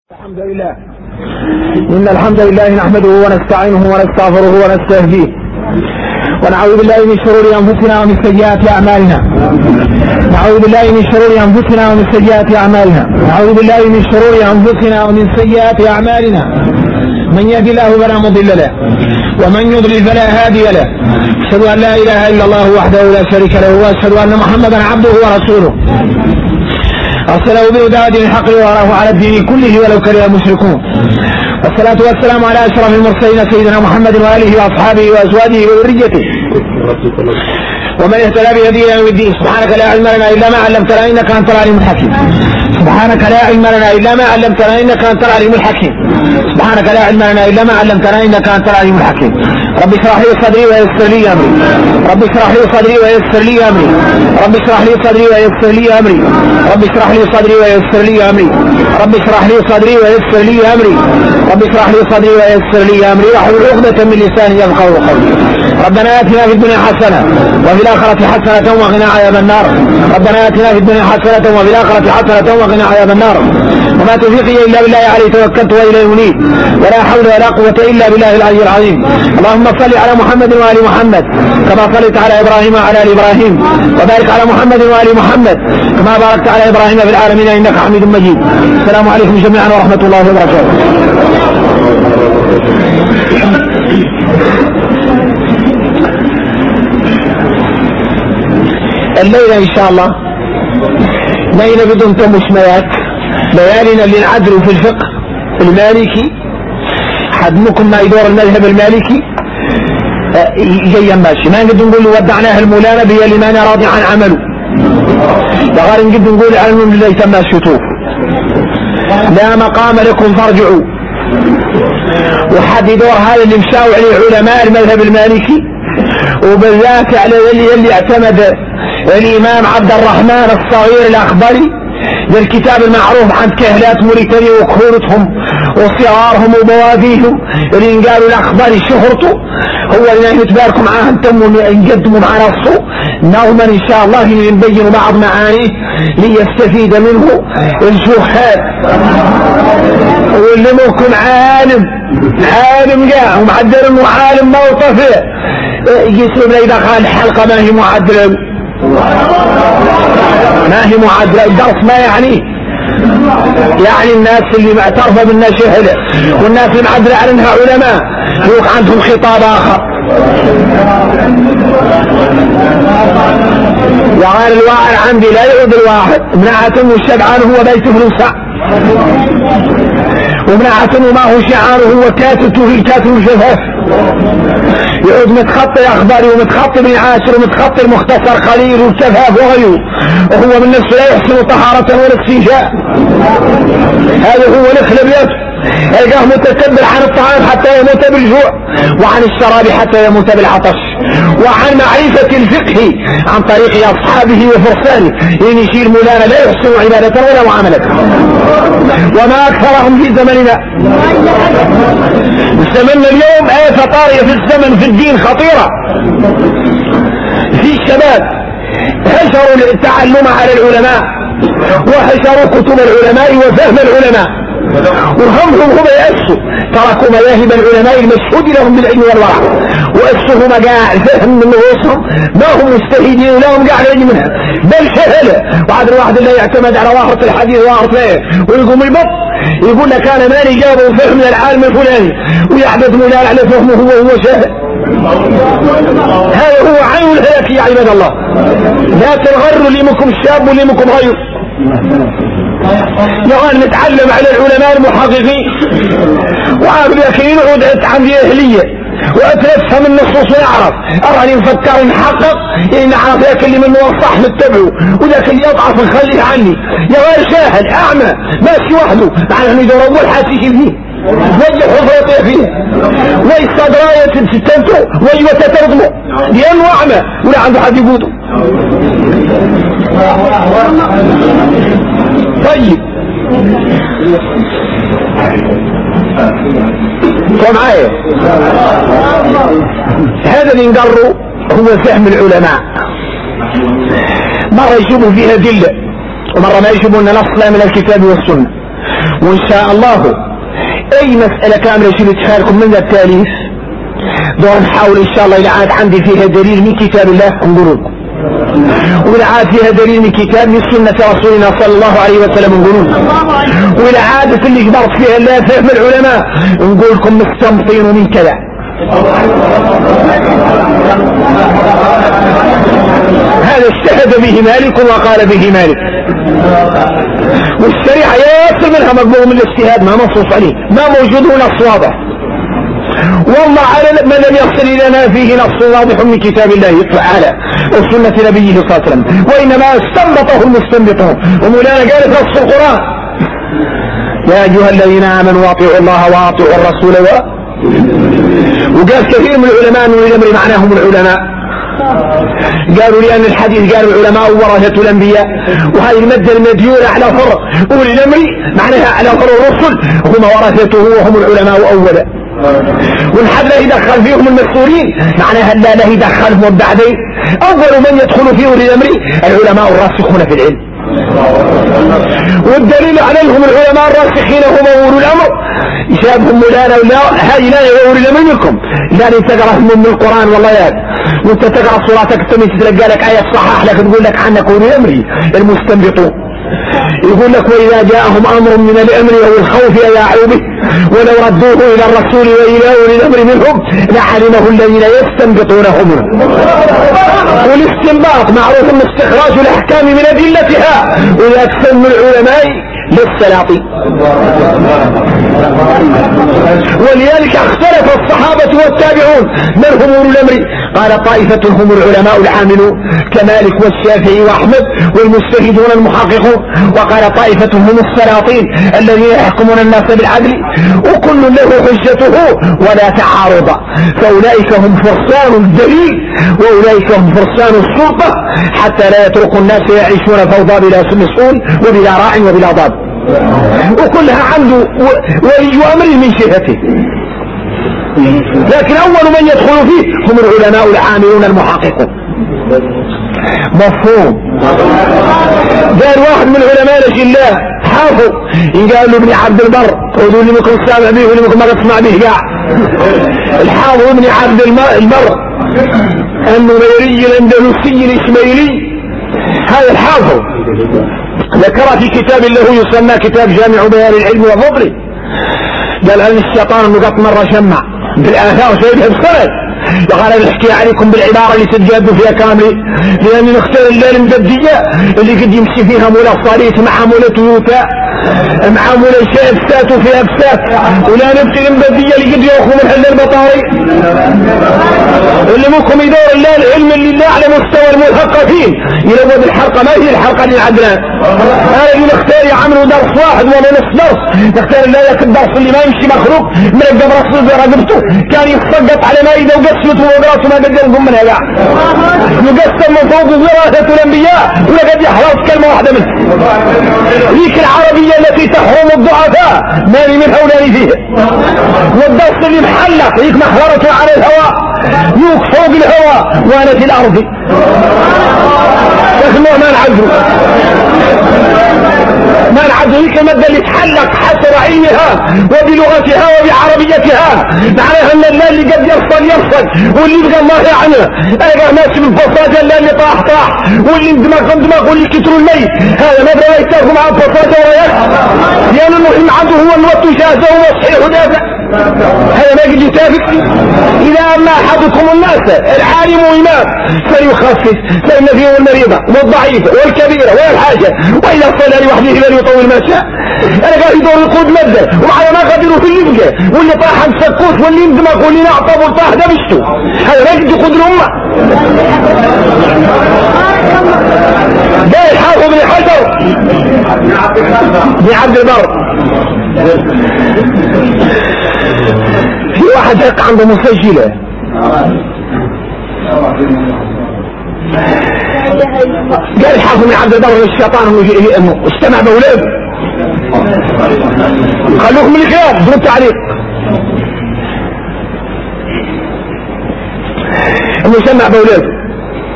الحمد لله إن الحمد لله نحمده ونستعينه ونستغفره ونستهديه ونعوذ بالله من شرور أنفسنا ومن سيئات أعمالنا نعوذ بالله من شرور أنفسنا ومن سيئات أعمالنا نعوذ بالله من شرور أنفسنا ومن سيئات أعمالنا من يهد الله فلا مضل له ومن يضلل فلا هادي له أشهد أن لا إله إلا الله وحده لا شريك له وأشهد أن محمدا عبده ورسوله أرسله بهدى الحق وأراه على الدين كله ولو كره المشركون والصلاة والسلام على أشرف المرسلين سيدنا محمد وآله وأصحابه وأزواجه وذريته ومن اهتدى بهديه إلى يوم الدين. سبحانك لا علم لنا إلا ما علمتنا إنك أنت العليم الحكيم. سبحانك لا علم لنا إلا ما علمتنا إنك أنت العليم الحكيم. سبحانك لا علم لنا إلا ما علمتنا إنك أنت العليم الحكيم. رب اشرح لي صدري ويسر لي أمري. رب اشرح لي صدري ويسر لي أمري. رب اشرح لي صدري ويسر لي أمري. رب اشرح لي صدري ويسر لي أمري. رب اشرح لي صدري ويسر لي أمري. رب اشرح لي صدري ويسر لي أمري واحلل عقدة من لساني يفقهوا قولي. ربنا آتنا في الدنيا حسنة وفي الآخرة حسنة وقنا عذاب النار. ربنا آتنا في الدنيا حسنة وفي الآخرة حسنة وقنا عذاب النار. وما توفيقي إلا بالله عليه توكلت وإليه أنيب ولا حول ولا قوة إلا بالله العلي العظيم. اللهم صل على محمد وآل محمد كما صليت على إبراهيم وعلى آل إبراهيم وبارك على محمد وآل محمد كما باركت على إبراهيم في العالمين إنك حميد مجيد. السلام عليكم جميعا ورحمة الله وبركاته. الليلة إن شاء الله ليلة بدون تمشميات ليالينا اللي نعدلوا في الفقه المالكي حدمكم ما يدور المذهب المالكي جيا ماشي. ما نقدر نقول ودعناه المولانا بي اللي ما راضي عن عمله وغير نقدر نقول علم اللي يتم الشطوف لا مقام لكم فارجعوا. وحد يدور هذا اللي مشاوع عليه علماء المذهب المالكي وبالذات على اللي اعتمد الإمام عبد الرحمن الصغير الأخضري للكتاب المعروف عن كهلات موريتانيا وكهولتهم وصغارهم وبواديهم اللي قالوا الأخضري شهرته هو اللي نتباركوا معاه انتم ونقدموا مع نفسه نوما إن شاء الله نبين بعض معانيه ليستفيد منه الجهال واللي ممكن عالم جاء ومعدل انه عالم موطفه يسلم لي دخل الحلقة ما هي معدلة الدرس ما يعني الناس اللي معترفة بالنشهلة والناس اللي معدلة على انها علماء يوك عندهم خطاب اخر وغير الواحد عندي لا يعود الواحد منعة والشبعان هو بيته الوسع ومنعة ما هو شعاره هو كاتبته في الكاتب الشفاف يعود متخطي اخباري ومتخطي بن عاشر ومتخطي المختصر خليل والشفاف وغيره وهو من نفسه لا يحسن طهارة ولا استنجاء. هذا هو الخلبيات يلقاه متكبر عن الطعام حتى يموت بالجوع وعن الشراب حتى يموت بالعطش وعن معرفة الفقه عن طريق أصحابه وفرسانه لأن يشير مولانا لا يحسن عبادة ولا معاملة. وما أكثرهم في زمننا اليوم آفة طارية في الزمن في الدين خطيرة. في الشباب هجروا التعلم على العلماء وهجروا كتب العلماء وفهم العلماء وهمهم هم يأسوا تركوا مذاهب العلماء المشهود لهم بالعلم والورع وأسوا مقاع فهم من نفوسهم ما هم مستهيدين ولهم قاعد يجي منها بل شهلة. وعاد الواحد اللي يعتمد على واحد الحديث واحد ويقوم البط يقول لك أنا ماني جابه فهم من العالم الفلاني ويحدث مولان على فهمه هو شاهد. هذا هو عين الهلاك يا عباد الله. لا تنغروا اللي منكم الشاب واللي منكم غير يغان نتعلم على العلماء المحققين وعارف لكن ينعود عندي أهلية وأتلفها من النصوص ويعرف أراني نفكر نحقق إن عارف ذاك اللي منه الصح نتبعه وذاك اللي يضعف نخليه عني. يغان شاهد أعمى ماشي وحده معنى أنه يدور أول حاسيش فيه وجه حفرته فيه ويستدراية ستنته ويوتترضمه لأنه أعمى ولا عنده حد يقوده. طيب معايا هذا اللي نقره هو فهم العلماء. مرة يجيبوا فيها دلة ومرة ما يجيبوا لنا نص من الكتاب والسنة وإن شاء الله أي مسألة كاملة شو بتشاركم من التاليف دور نحاول إن شاء الله إذا عاد عندي فيها دليل من كتاب الله نقول لكم، وإذا عاد فيها دليل من كتاب من سنة رسولنا صلى الله عليه وسلم نقول لكم، وإذا عاد اللي جبرت فيها الله فهم العلماء نقول لكم مستنبطين من كذا. هذا اجتهد به مالك وقال به مالك، والشريعة يصل منها مقبول من الاجتهاد ما منصوص عليه، ما موجود نص واضح، والله على من لم يصل إلى ما فيه نص واضح من كتاب الله تعالى وسنة نبيه صلى الله عليه وسلم، وإنما استنبطه المستنبطون. ومولانا قال في نص القرآن يا أيها الذين آمنوا أطيعوا الله وأطيعوا الرسول وقال كثير من العلماء أنه الأمر معناهم العلماء، قالوا لأن الحديث قالوا العلماء ورثة الأنبياء، وهذه المادة المديولة على فرع أولي الأمر معناها على فرع الرسل هم ورثته وهم العلماء أولا، والحد لا يدخل فيهم المسؤولين معناها لا يدخلهم بعدين. أول من يدخل في أولي الأمر العلماء الراسخون في العلم، والدليل عليهم العلماء الراسخين هم أولو الأمر. يشابهم مولانا ولا هاي لا يقول لمن منكم لا تقرأ من القرآن والله ياد وانت تقرأ صورتك التميز تلقى لك آية صحاح لك تقول لك عنك أولي الأمر المستنبطون. يقول لك وإذا جاءهم أمر من الأمر أو الخوف أذاعوا به ولو ردوه إلى الرسول وإلى أولي الأمر منهم لعلمه الذين يستنبطونه منه. والاستنباط معروف من استخراج الأحكام من أدلتها، وإذا تسمى العلماء للسلاطين. ولذلك اختلف الصحابة والتابعون من هم أولو الأمر، قال طائفة هم العلماء العاملون كمالك والشافعي وأحمد والمجتهدون المحققون، وقال طائفة هم السلاطين الذين يحكمون الناس بالعدل وكل له حجته ولا تعارض، فأولئك هم فرسان الدليل وأولئك هم فرسان السلطة حتى لا يتركوا الناس يعيشون فوضى بلا مسؤول وبلا راع وبلا ضاب، وكلها عنده ولي أمر من شهته. لكن أول من يدخل فيه هم العلماء العاملون المحققون. مفهوم؟ قال واحد من العلماء الأجلاء حافظ قال له ابن عبد البر قولوا لي ممكن سامع به ولي ممكن ما تسمع به قاع الحافظ ابن عبد البر النميري الأندلسي الإسماعيلي، هذا الحافظ ذكر في كتاب له يسمى كتاب جامع بيان العلم وفضله، قال أن الشيطان النقط مرة شمع بالآثار سيدها بسند، وقال أنا أحكي عليكم بالعبارة اللي تتجادوا فيها كاملة، لأن نختار الليل المدبية اللي قد يمشي فيها مولا صاليت مع مولا تويوتا مع مولا شابسات وفيها بسات، ولا نبتل المدبية اللي قد يأخذ من حل البطاري اللي ممكن يدور الله العلم اللي على مستوى المثقفين يلود الحلقة ما هي الحلقة للعدلان. هذا اللي نختار يعملوا درس واحد ولا نصف درس، نختار الله يك الدرس اللي ما يمشي مخلوق من الجبر الصدر رقبته كان يتصدق على مائدة وقسمته وقرأته ما قدرهم منها قاع يقسم من فوق وراثة الأنبياء ولقد يحرص كلمة واحدة منه ذيك العربية التي تحرم الضعفاء ماني منها ولاني فيها، والدرس اللي محلق ذيك محررته على الهواء يوك فوق الهواء وانا في الأرض اسمه ما نعد ذيك المادة اللي تحلق حسب علمها وبلغتها وبعربيتها، معناها ان الله اللي قد يفصل واللي بقى الله عنه انا ماشي بالفصاجة اللي طاح واللي دماغ واللي كتروا الميت، هذا ما بقى يتاكم مع الفصاجة وياك لأن المهم عنده هو الوقت شاهده وصحيح ودافع، هذا ما قد يتافق. إذا أما أحدكم الناس العالم إمام فليخفف فإن فيه المريضة والضعيفة والكبيرة والحاجة، وإذا صلى لوحده فليطول ما شاء. أنا قاعد يدور القود مدة ومعنا ما قدروا في اللبقة واللي طاح مسكوت واللي اندمق واللي نعطب والطاح دبشته، هذا ما قد يقدر الأمة. ده الحافظ بن حجر بن عبد البر في واحد هيك عنده مسجلة قال الحافظ بن عبد البر الشيطان استمع بأولاده خلوكم من الكلام دون تعليق انه سمع بأولاده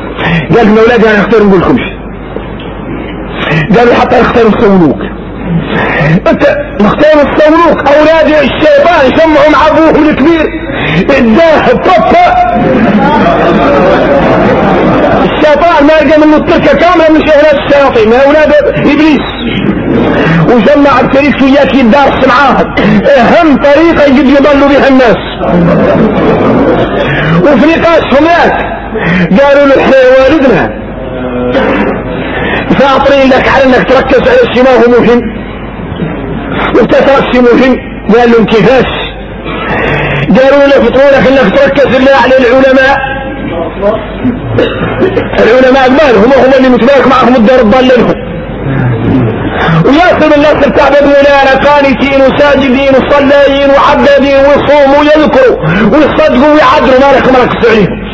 قال من أولادي أنا اختار نقول لكمش، قالوا حتى يختاروا السولوك انت مختار الصولوك اولاد الشيطان سمعوا مع ابوهم الكبير الذاهب طفى الشيطان ما لقى منه التركه كامله من شهلات الشياطين من اولاد ابليس وجمع التاريخ وياك يدارس معاهم اهم طريقه يجب يضلوا بها الناس. وفي نقاشهم ياك قالوا له احنا والدنا فاطرين لك على انك تركز على الشيء ما هو مهم وتترك شيء مهم. قال لهم كيفاش؟ قالوا له فطرونك انك تركز الله على العلماء. العلماء مالهم هم اللي متبارك معهم الدار الضالين وياسر الناس ارتعبوا مولانا قانتين وساجدين وصلايين وعبادين ويصوموا ويذكروا ويصدقوا ويعدلوا ما لكم ركزوا عليهم.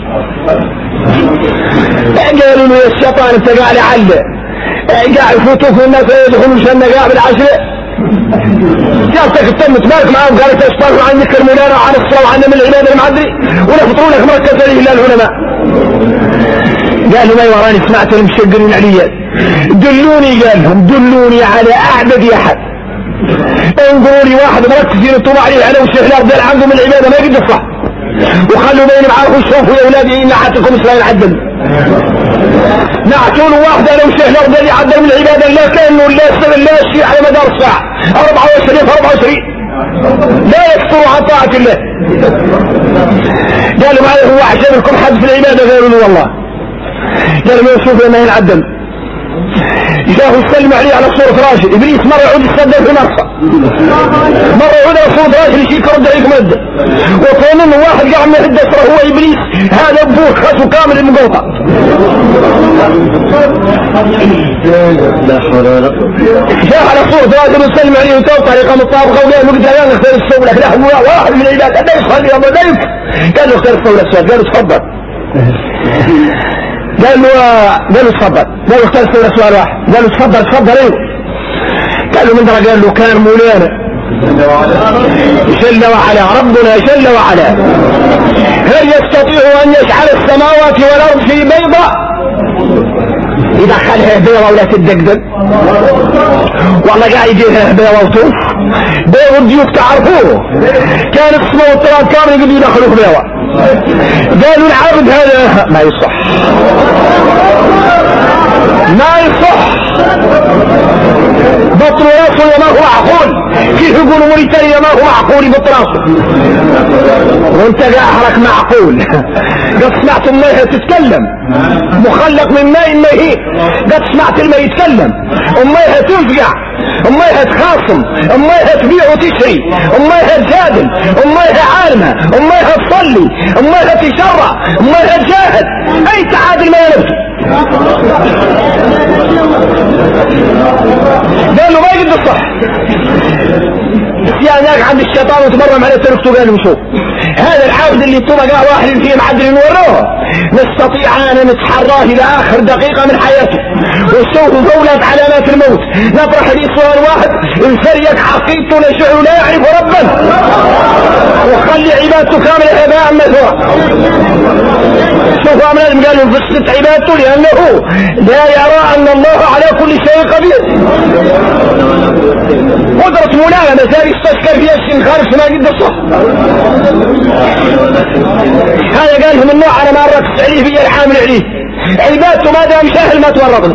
قالوا له يا الشيطان انت قاعد علق قاعد يفوتوك والناس يدخلوا الجنه قاعد بالعشره جالتك التم تبارك معهم قالت اشتغلوا عن ذكر مولانا وعن الصلاه وعن من العباده المعدري ونفطروا لك مركز عليه الا العلماء. قالوا ما وراني سمعت المشقرين عليا دلوني قال لهم دلوني على اعبد احد انظروا لي واحد مركزين يطلعوا عليه على وش الارض اللي عندهم العباده ما يقدر صح وخلوا بيني معاكم شوفوا يا اولادي ان حتكم اسرائيل عدل نعتون واحد على وش الارض اللي عدل من العباده لا كانه لا يستمر لا يشير على مدار الساعه 24 لا يكثروا عن طاعه الله. قالوا معي هو عشان لكم حد في العباده قالوا له والله قالوا ما يشوف لما ينعدل جاءه يسلم عليه على صورة راجل ابليس مرة يعود يستدل في نفسه مرة يعود على صورة راجل يشيك رد عليك مدة وطول انه واحد قاعد من عدة هو ابليس هذا ابوه خسو كامل المقوطة جاء على صورة راجل يسلم عليه وتوقع لقام الطابقة وقال له قد لا نختار الصولة لك لا هو واحد من العباد لا يصلي يا لا يمكن قال له اختار الصولة السؤال قال له تفضل قالوا تفضل قالوا اختار سؤال واحد قالوا تفضل ايوه قالوا من درجة قال له كان مولانا جل وعلا ربنا جل وعلا هل يستطيع ان يجعل السماوات والارض في بيضة يدخلها بيضة ولا تدقدق والله قاعد يجيها بيضة وطوف بيضة الديوك تعرفوه كان السماء والتراب كامل يقدروا يدخلوه بيضة. قالوا العبد هذا ما يصح بطل راسه ما هو معقول كيف يقولوا موريتانيا ما هو معقول بطل راسه وانت قاعد معقول قد سمعت الماء تتكلم مخلق من ماء مهين قد سمعت الماء يتكلم الماء تفقع الماء تخاصم الماء تبيع وتشري الماء تجادل الماء عالمة الماء تصلي الماء تشرع الماء تجاهد اي تعادل ما ينبغي. قالوا ما يقدر صح يا هناك عند الشيطان وتمرم على تركته قالوا شوف هذا العابد اللي طلع واحد فيه معدل نوروه نستطيع ان نتحراه الى اخر دقيقة من حياته ونشوف دولة علامات الموت نطرح لي سؤال واحد الفريق حقيقته نشعر لا يعرف ربا وخلي عبادته كاملة هباء مثورا. شوفوا أمنا قالوا فسدت عبادته لأنه لا يرى أن الله على كل شيء قدير. قدرة مولانا مثال يستشكر فيها الشيء خارج ما قد الصح هذا قال لهم النوع أنا ما ركز عليه في الحامل عليه عبادته ما دام سهل ما تورطني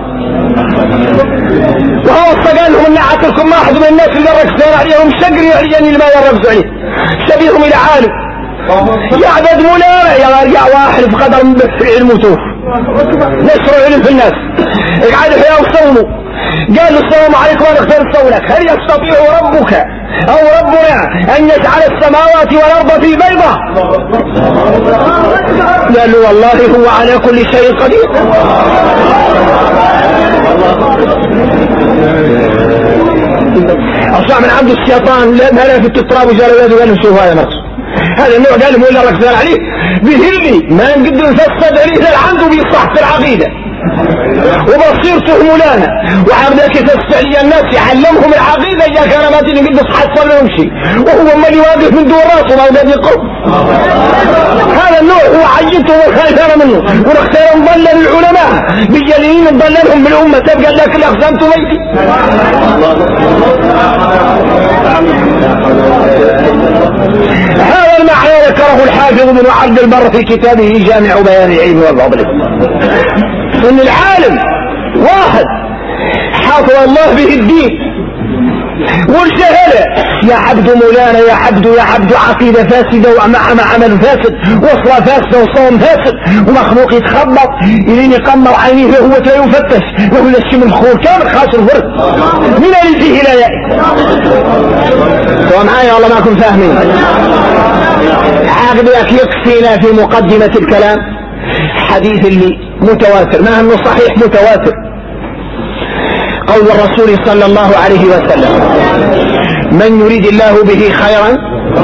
وهو قال لهم ان اعطيكم ما احد من الناس اللي ركزوا عليهم شقري عليني اللي ما يركزوا عليه شبيههم الى عالم يعبد مولانا يرجع واحد في قدر من علم وتوف نشروا علم في الناس اقعدوا حياه وصوموا قالوا السلام عليكم وانا اختار صولك هل يستطيع ربك او ربنا ان يجعل السماوات والارض في بيضة قالوا والله هو على كل شيء قدير. اصلا من عبد الشيطان لا في التراب وجال ولاده قال له شوف هذا نفسه هذا النوع قال له ولا ركزان عليه بهلي ما نقدر نفسد عليه لا عنده بيصح في العقيدة وبصيرته مولانا، وعبدك تستعلي الناس يعلمهم العقيدة إذا كان ما تيجي قد صحة ولا يمشي، وهو ما يواقف من دون راسه ما يقدر يقوم. هذا النوع هو عجبته وخايفان منه، ونختار نضلل العلماء بالجليلين نضللهم بالأمة تبقى لك الأقسام تميتي. هذا المعنى ذكره الحافظ بن عبد البر في كتابه جامع بيان العلم والفضل، ان العالم واحد حافظ الله به الدين والجهل يا عبد مولانا يا عبد عقيدة فاسدة ومع عمل فاسد وصلة فاسدة وصوم فاسد ومخلوق يتخبط يلين يقمر عينيه وهو يفتش وهو يلشم الخور كامل خاسر فرد من يجيه لا يأتي. سواء معايا والله ما كنت فاهمين. عاقبك يكفينا في مقدمة الكلام حديث اللي متواتر، ما انه صحيح متواتر، قول الرسول صلى الله عليه وسلم: من يريد الله به خيرا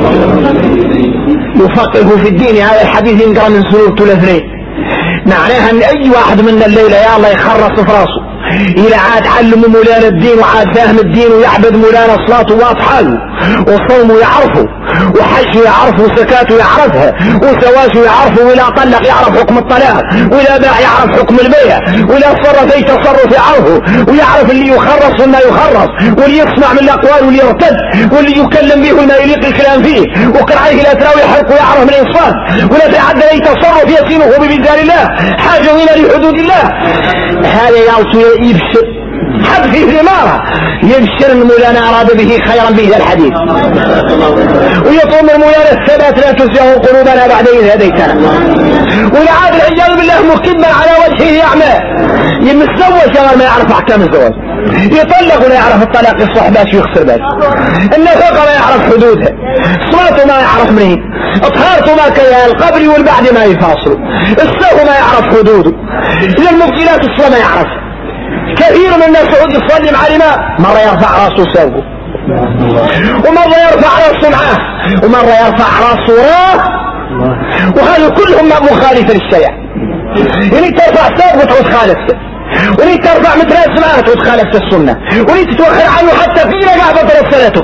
يفقهه في الدين. هذا الحديث ينقرأ من سورة الاثنين، معناها ان اي واحد منا الليلة يا الله يخرص في راسه إذا عاد علم مولانا الدين وعاد فاهم الدين ويعبد مولانا صلاته واضحاله وصومه يعرفه وحجه يعرفه وسكاته يعرفها وزواجه يعرفه، ولا طلق يعرف حكم الطلاق، ولا باع يعرف حكم البيع، ولا تصرف اي تصرف يعرفه، ويعرف اللي يخرص وما يخرص، واللي يسمع من الاقوال واللي يرتد، واللي يكلم به وما يليق الكلام فيه، وكرعيه لا تراوي حرق ويعرف من الانصاف، ولا تعدى اي تصرف يسينه بميزان الله حاجه الى لحدود الله. هذا يبشر حد في ثماره يبشر المولانا أراد به خيرا به الحديث، ويطوم المولانا الثبات لا تزغ قلوبنا بعد إذ هديتنا. والعاد العياذ بالله مكبا على وجهه أعمى، يمتزوج كما ما يعرف أحكام الزواج، يطلق ولا يعرف الطلاق يصلح باش ويخسر باش، النفقة ما يعرف حدودها، صلاته ما يعرف منين، اطهارته ما كيها، القبر والبعد ما يفاصل، السهو ما يعرف حدوده، للمبتلات الصلاة ما يعرف. كثير من الناس يقعد يصلي مع الإمام، مرة يرفع راسه سوقه، ومرة يرفع راسه معاه، ومرة يرفع راسه وراه، وهذا كلهم مخالفة للشريعة. يعني ترفع سوقه وتعود خالفته، ولي ترفع متراس معاه تعود خالفت السنة، ولي تتوخر عنه حتى في رقعة بطلت صلاتك.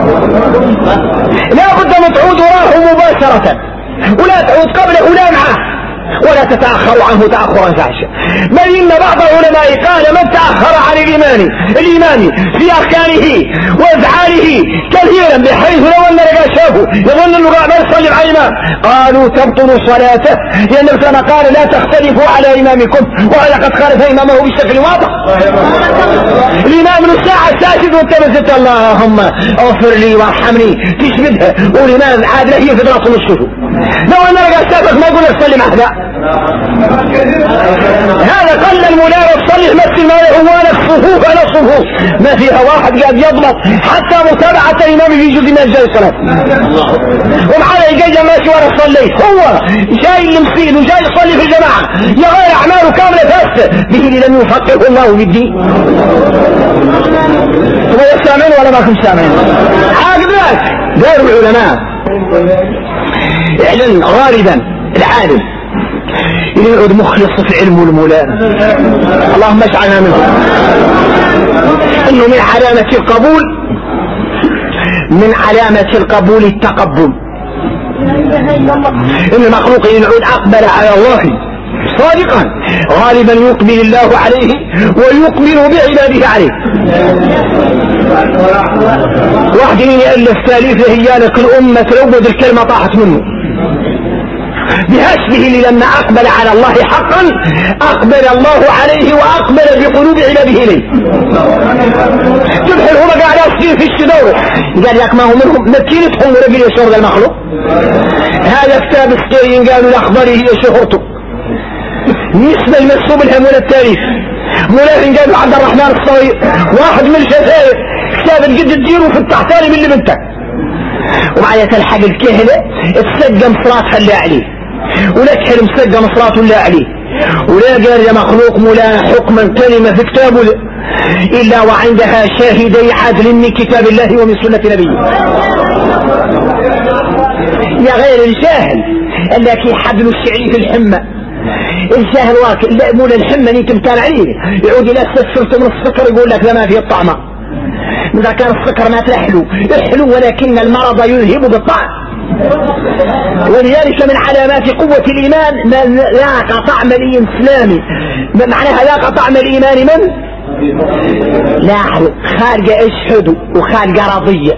لا بد من تعود وراه مباشرة، ولا تعود قبله ولا معه، ولا تتأخر عنه تأخرا فاحشا. بل إن بعض العلماء قال من تأخر عن الإمام في أركانه وأفعاله كثيرا بحيث لو أن رجاشاه يظن أنه قاعد يصلي مع الإمام قالوا تبطل صلاته، لأن العلماء قال لا تختلفوا على إمامكم، وهذا قد خالف إمامه بشكل واضح. الإمام من الساعة ساجد وانت اللهم اغفر لي وارحمني تشبدها، والإمام عاد له في راسه نصفه. لو أن رجاشاتك ما يقول لك صلي مع هذا قل المولانا تصلي المسجد ما يهوانك صفوف على صفوف ما فيها واحد قاعد يضبط حتى متابعة الإمام في جزء من أجزاء الصلاة، ومعنا يجي ماشي ورا صليت، هو جاي المسجد وجاي يصلي في الجماعة يغير أعماله كاملة فاسدة به لم يفقهه الله بالدين. هو سامعين ولا ما كنت سامعين؟ عاقبات دار العلماء اعلن غالبا العالم يقعد مخلص في علمه المولانا، اللهم اجعلنا منه. انه من علامة القبول التقبل، ان المخلوق يقعد اقبل على الله صادقا غالبا يقبل الله عليه ويقبل بعباده عليه. واحد يألف تاليف هيالك الأمة لو الكلمة طاحت منه بهشبه لما أقبل على الله حقا أقبل الله عليه وأقبل بقلوب عباده إليه. تبحر هما قاعد يصير في الشدور قال لك ما هو منهم مكينتهم ورجل يشهر المخلوق. هذا كتاب السكرين قالوا الأخبار هي شهرته نسبة المسوب لهم ولا التاريخ. ملاحن قالوا عبد الرحمن الصغير واحد من الجزائر كتاب الجد تديره في التحتاني من اللي بنتك، ومعايا تلحق الكهلة تسقم صلاتها اللي عليه، ولا تحرم سقم صلاته اللي عليه، ولا قال يا مخلوق مولانا حكما كلمة في كتابه إلا وعندها شاهدي عدل من كتاب الله ومن سنة نبيه. يا غير الجاهل التي حبل الشعر في الحمى الجاهل واكل مول الحمى يمكن كان عليه يعود الى استفرت من السكر يقول لك لا ما فيه الطعمه. اذا كان السكر ما تحلو احلو ولكن المرض يذهب بالطعم. ولذلك من علامات قوة الإيمان من ذاق طعم الإسلام، معناها ذاق طعم الإيمان من لاحظوا خالق اشهدوا وخالق رضية.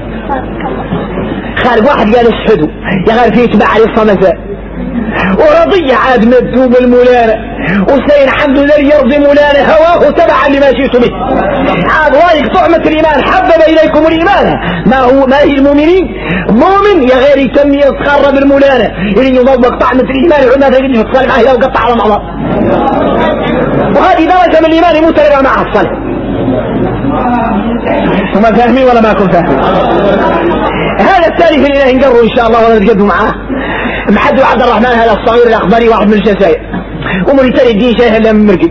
خالق واحد قال اشهدوا يا غير فيه يتبع على الصمساء، ورضية عاد مدوب المولانة وسين حمد لله يرضي مولانا هواه تبعا لما جئت به. عاد وايق طعمة الإيمان حبب إليكم الإيمان ما هي المؤمنين مؤمن يا غير يتم يتقرب المولانة إذن يضبق طعمة الإيمان وعندها تجد في الصالح معه وقطع على بعضها. وهذه درجة من الإيمان متربع مع الصالح. ثم فاهمين ولا ما كنت فاهمين؟ هذا الثالث اللي نقروا إن شاء الله ونتقدم معاه محد عبد الرحمن هذا الصغير الأخضري واحد من الجزائر ومريتاني الدين شيء إلا من مرقد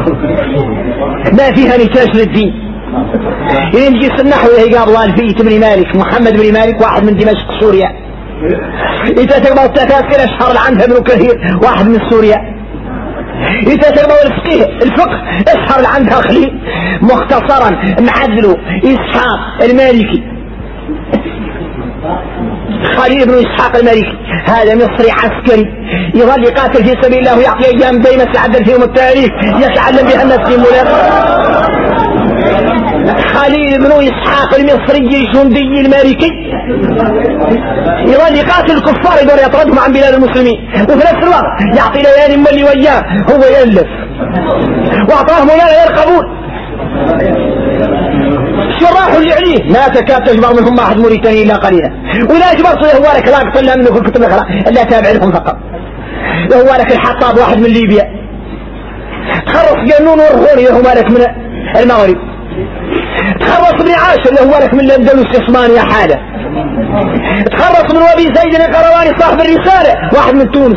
ما فيها نتاج للدين. يجي النحو قال والفية بن مالك محمد بن مالك واحد من دمشق سوريا. إذا تقبل التفاسير أشهر العنها بن كثير واحد من سوريا. إذا تقبل الفقه أشهر العنها خليل مختصرا معدله إسحاق المالكي خليل بن إسحاق المالكي. هذا مصري عسكري يظل يقاتل في سبيل الله ويعطي أيام دائما يعدل فيهم التاريخ يتعلم بها الناس في مولانا. خليل بن إسحاق المصري الجندي المالكي يظل يقاتل الكفار يقدر يطردهم عن بلاد المسلمين وفي نفس الوقت يعطي ليالي مولي وياه هو يألف وأعطاه مولانا غير قبول. شراح اللي عليه ما تكاد تجبر منهم واحد موريتاني إلا قليلا ولا أجبر صلى هو لك لا أقتل منه في الكتب الأخرى إلا تابع لهم فقط. هو لك الحطاب واحد من ليبيا تخرص قانون ورهوني هو مالك من المغرب. تخرص ابن عاشر اللي هو لك من الأندلس إسبانيا حاله. تخرص من وابي زيد القرواني صاحب الرسالة واحد من تونس.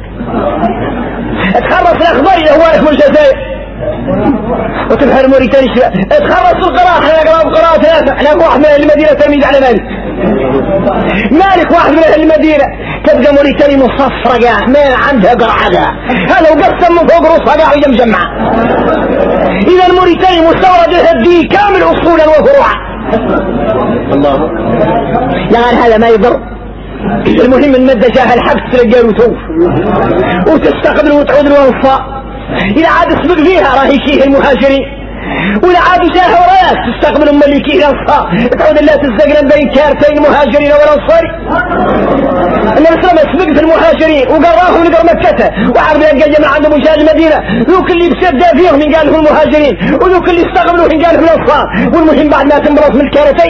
تخرص الأخضري اللي هو لك من الجزائر وتبحر الموريتاني شباب. تخرص القراءة احنا نقرأ القراءة ثلاثة احنا واحد من أهل المدينة تلميذ على مالك واحد من أهل المدينة تبقى موريتاني مصفرقة ما عندها قرعة هذا وقسم من فوق رؤوسها قاعد يجمع. إذا الموريتاني مستورد الدين كامل أصولا وفروعا. الله يعني هذا ما يضر. المهم المادة جاها الحق تلقى وتوف وتستقبل وتعود الوفاء. إذا عاد اسبق فيها راهي شيه المهاجرين وإذا عادوا جاها ورايات تستقبل ملكي الأنصار تعود الله تزقنا بين كارتين مهاجرين والأنصاري. النبي اسبق في المهاجرين وقراهم نقر مكة وعرض يلقى من عند مجال المدينة ذوك اللي بسد فيهم من قالهم المهاجرين وذوك اللي استقبلوا من قالهم الأنصار. والمهم بعد ما تنبرص من الكارتين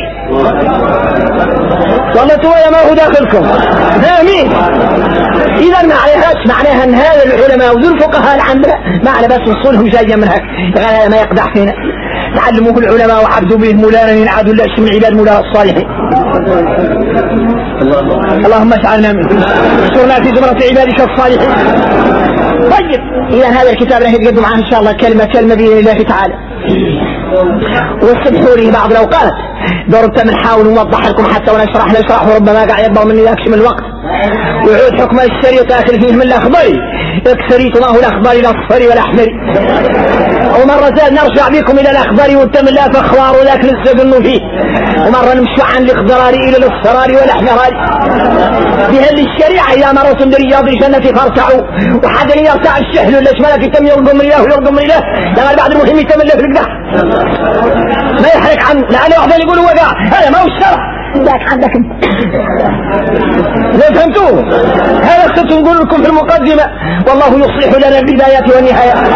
والله تويا ما هو داخلكم فاهمين. إذا معناها أن هذا العلماء وذو الفقهاء عندنا معنى بس وصولهم جاية من هكا ما يقدح فينا. تعلموه العلماء وعبدوا به مولانا ينعادوا الله من عباد مولانا الصالحين. اللهم اجعلنا منهم اشترنا في زمرة عبادك الصالحين. طيب إذا هذا الكتاب راح يتقدم معه إن شاء الله كلمة بإذن الله تعالى. واستبحوا لي بعض الأوقات ضربت من حاول نوضح لكم حتى ونشرح وربما قاعد يبقى مني ذاك من الوقت ويعود حكم الشريط آخر فيه من الأخضر اكثريت ما هو الأخضر الأصفر والأحمر. ومرة زاد نرجع بكم إلى الأخضر والتم لا فخوار ذاك نستقلوا فيه. ومرة نمشي عن الإخضرار إلى الأصفرار والأحمرار. بهذه الشريعة إذا مرتم برياض الجنة فارتعوا وحد يرتع الشهل والأشمال تم يرضم الله ويرضم الله لما بعد المهم يتم الله في القدح ما يحرك عنه لعل واحد يقول هو قاع هذا ما هو الشرع ذاك عندك لا فهمتوه. هذا كنت نقول لكم في المقدمة والله يصلح لنا البدايات والنهايات.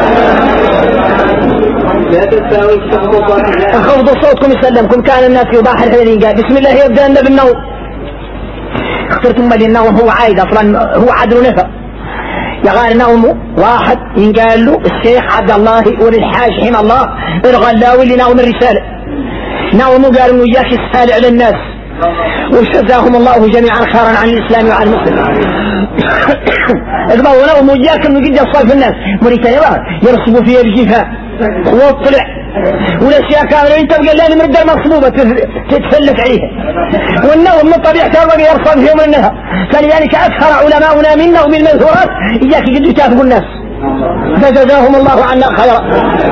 لا تستاوي خفضوا صوتكم يسلمكم. كان الناس يضاح الحين قال بسم الله يبدأ بالنوم. اخترتم للنوم هو عايد اصلا هو عدل نفر يقال نوم واحد ينقال له الشيخ عبد الله والحاج حين الله الغلاوي اللي نوم الرسالة نوم قال انه اياك يسهل على الناس وجزاهم الله جميعا خيرا عن الاسلام وعن المسلمين. اقبلوا نوم اياك انه قد يصل في الناس موريتانيا يرسبوا فيها الجفاء واطلع والاشياء كامله انت بقى لازم رجال مصبوبه تتفلت عليها، والنوم من طبيعته الرجل يرصد في يوم النهار. فلذلك اكثر علماؤنا من نوم المنثورات اياك قد يتافقوا الناس فجزاهم الله عنا خيرا.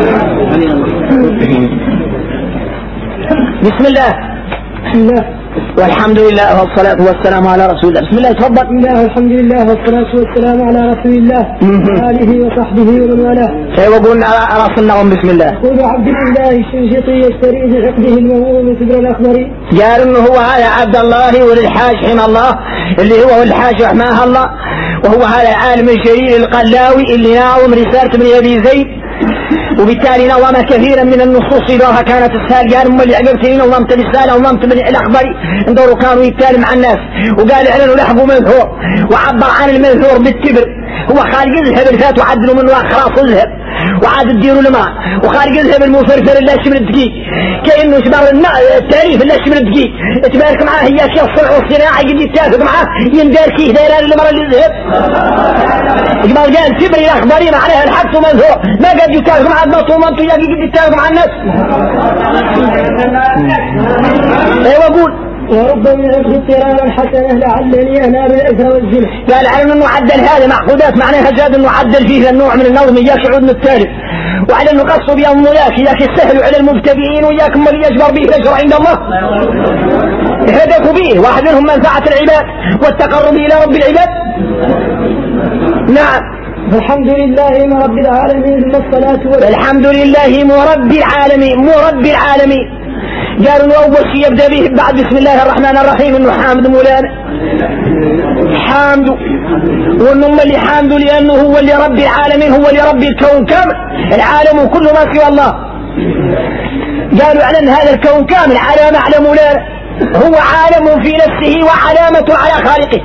بسم الله والحمد لله والصلاة والسلام على رسول الله. بسم الله تفضل. بسم الله والحمد لله والصلاة والسلام على رسول الله وآله وصحبه ومن والاه. وقلنا راسلناهم بسم الله. يقول عبد الله الشنشطي يشتري بحقده الموهوم كبر الأخضري. قال انه هو هذا عبد الله والحاج حمى الله اللي هو الحاج رحمه الله، وهو هذا العالم الشهير القلاوي اللي ناظم رسالة ابن أبي زيد، وبالتالي نظم كثيرا من النصوص إذا كانت السال. قال هم اللي عقبتين نظمت الرسالة ونظمت الأخبري ندوروا كانوا يتكلم مع الناس، وقال اعلنوا لحقوا منثور، وعبر عن المنثور بالتبر. هو خالق الذهب الفات وعدلوا منه أخراص الذهب وعاد تديروا الماء، وخالق الذهب المفرفر اللي من الدقيق كأنه شبر الماء التاريخ اللي من الدقيق تبارك معاه هي الصنع والصناعة قد يتفق معاه يندار كيه دايران المرة اللي الذهب. إجمال قال تبري الأخباري معناها الحق منثور ما قد يتفق مع النص ومنطو قد يتفق مع الناس. ايوه قول. وربما يأخذ اضطرارا حسنا لعلني أنال الأجر والزنا. قال على انه عدل هذا معقودات معناها زاد انه عدل فيه النوع من النظم اياك يعود من الثالث، وعلى انه قصوا بهم وياك السهل على المبتدئين وياكم من يجبر به الاجر عند الله. هدفوا به واحد منهم منفعة العباد والتقرب الى رب العباد. نعم. الحمد لله مرب العالمين ثم الصلاة والسلام. الحمد لله مرب العالمين مرب العالمين. قالوا أول شيء يبدأ به بعد بسم الله الرحمن الرحيم إنه حامد مولانا حامد، وإنه اللي حامد لأنه هو اللي رب العالمين، هو اللي رب الكون كامل، العالم كل ما سوى الله. قالوا على هذا الكون كامل علامة على مولانا، هو عالم في نفسه وعلامة على خالقه.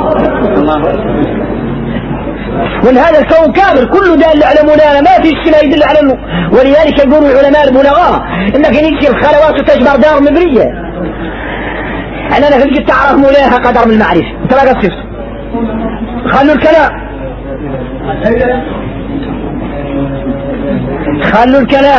وان هذا الكون كامل كله دال على مولانا ما في شيء يدل على انه. ولذلك يقولوا العلماء البلغاء انك نيجي الخلوات وتجبر دار مبريه، اننا في تعرف مولاها قدر من المعرفه. انت ما قد شفت. خلوا الكلام خلوا الكلام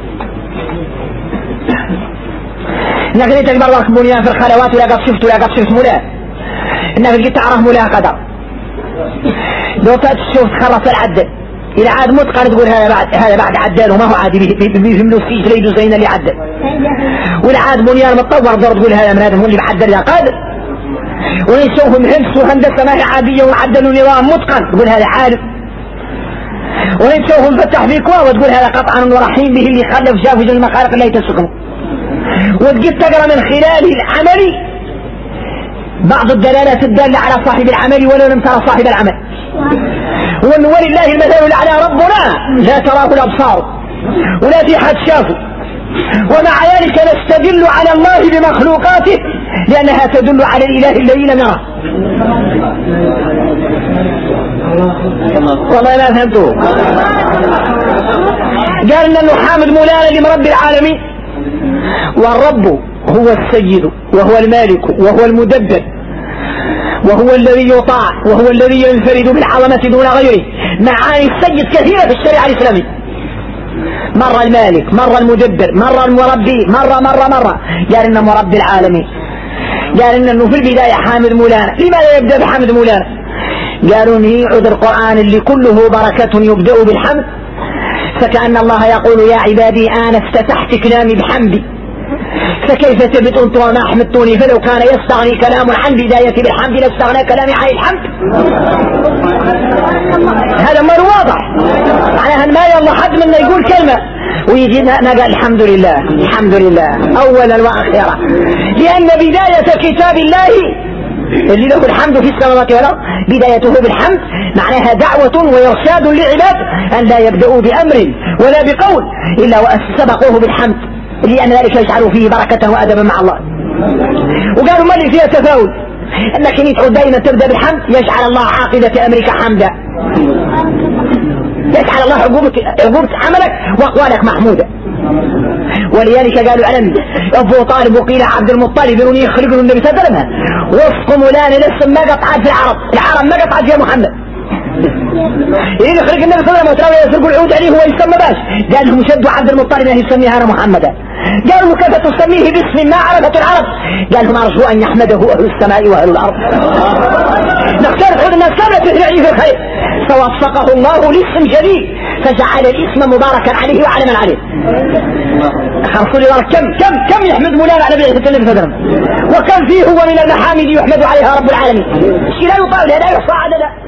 انك تجبر لك مولاها في الخلوات ولا قد شفت ولا قد شفت مولاها، انك تعرف مولاها قدر. لو تشوف تخرص العدل إذا عاد متقن تقول هذا بعد عدل وما هو عادي بيفهملوا فيه تريدوا زين اللي عدل، وإذا عاد بنيان متطور ضرب تقول هذا من هذا هو اللي بعدل يا قادر. ويشوفهم هندس وهندسة ما هي عادية وعدلوا نظام متقن تقول هذا عالم. ويشوفهم فتح في كوا وتقول هذا قطعا ورحيم به اللي خلف شاف وجه المخالق اللي يتسقهم. وتجد تقرأ من خلاله العملي بعض الدلالات الدالة على صاحب العمل ولو لم ترى صاحب العمل. ولله المثل الأعلى ربنا لا تراه الأبصار ولا في حد شافه، ومع ذلك نستدل على الله بمخلوقاته لأنها تدل على الإله الذي لم يره. والله ما فهمته. قال أنه حامد مولانا لمرب العالمين، والرب هو السيد وهو المالك وهو المدبر وهو الذي يطاع وهو الذي ينفرد بالعظمة دون غيره. معاني السيد كثيرة في الشريعة الإسلامية، مرة المالك مرة المدبر مرة المربي مرة. قال إنه مرب العالمين. قال إنه في البداية حامد مولانا. لماذا يبدأ بحمد مولانا؟ قالوا إنه يعود القرآن اللي كله بركة يبدأ بالحمد، فكأن الله يقول يا عبادي أنا افتتحت كلامي بحمدي فكيف تبت وما حمدتوني، فلو كان يستغني كلام عن بداية بالحمد لاستغنى كلامي عن الحمد. هذا ما واضح معناها ما يلا حد منا يقول كلمة ويجي ما قال الحمد لله الحمد لله أولا وأخيرا، لأن بداية كتاب الله اللي له الحمد في السماوات والأرض بدايته بالحمد معناها دعوة وإرشاد للعباد أن لا يبدأوا بأمر ولا بقول إلا وسبقوه بالحمد، لأن ذلك يجعل فيه بركة وأدبا مع الله. وقالوا ما اللي فيها تفاؤل أنك تعود دائما تبدأ بالحمد يجعل الله عاقبة أمرك حمدا، يجعل الله عقوبة عملك وأقوالك محمودة. ولذلك قالوا علم أبو طالب وقيل عبد المطلب يروني يخلقون النبي صلى الله عليه وسلم وفق مولانا لسه ما قطعت في العرب ما قطعت يا محمد. إذا خلق النبي صلى الله عليه وسلم يسرقوا العود عليه هو يسمى باش. قال لهم شدوا عبد المطلب أن يسميها أنا محمدا. قالوا كيف تسميه باسم ما عرفت العرب؟ قال لهم أرجو أن يحمده أهل السماء وأهل الأرض. نختار حول الناس كاملة تدعي في الخير فوفقه الله لاسم جديد فجعل الاسم مباركا عليه وعلما عليه. رسول الله كم يحمد مولانا على بعثة النبي صلى الله عليه وسلم وكم فيه هو من المحامد يحمد عليها رب العالمين. شيء لا يطال لا يحصى عددا.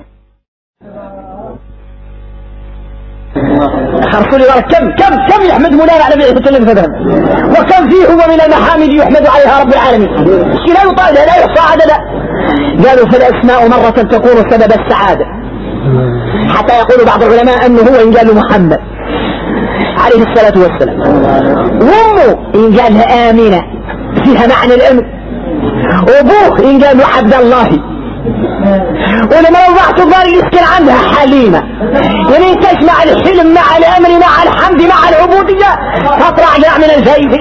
رسول الله كم يحمد مولانا على بعثة النبي صلى الله عليه وسلم وكم فيه هو من المحامد يحمد عليها رب العالمين. شيء لا يطال لا يحصى عددا. قالوا فالأسماء مرة تكون سبب السعادة حتى يقول بعض العلماء أنه هو إن قال له محمد عليه الصلاة والسلام وأمه إن قال لها آمنة فيها معنى الأمن وأبوه إن قال له عبد الله ولما وضعت الضار يسكن عنها حليمة يعني تجمع الحلم مع الأمر مع الحمد مع العبودية تطلع جاء من الفيض.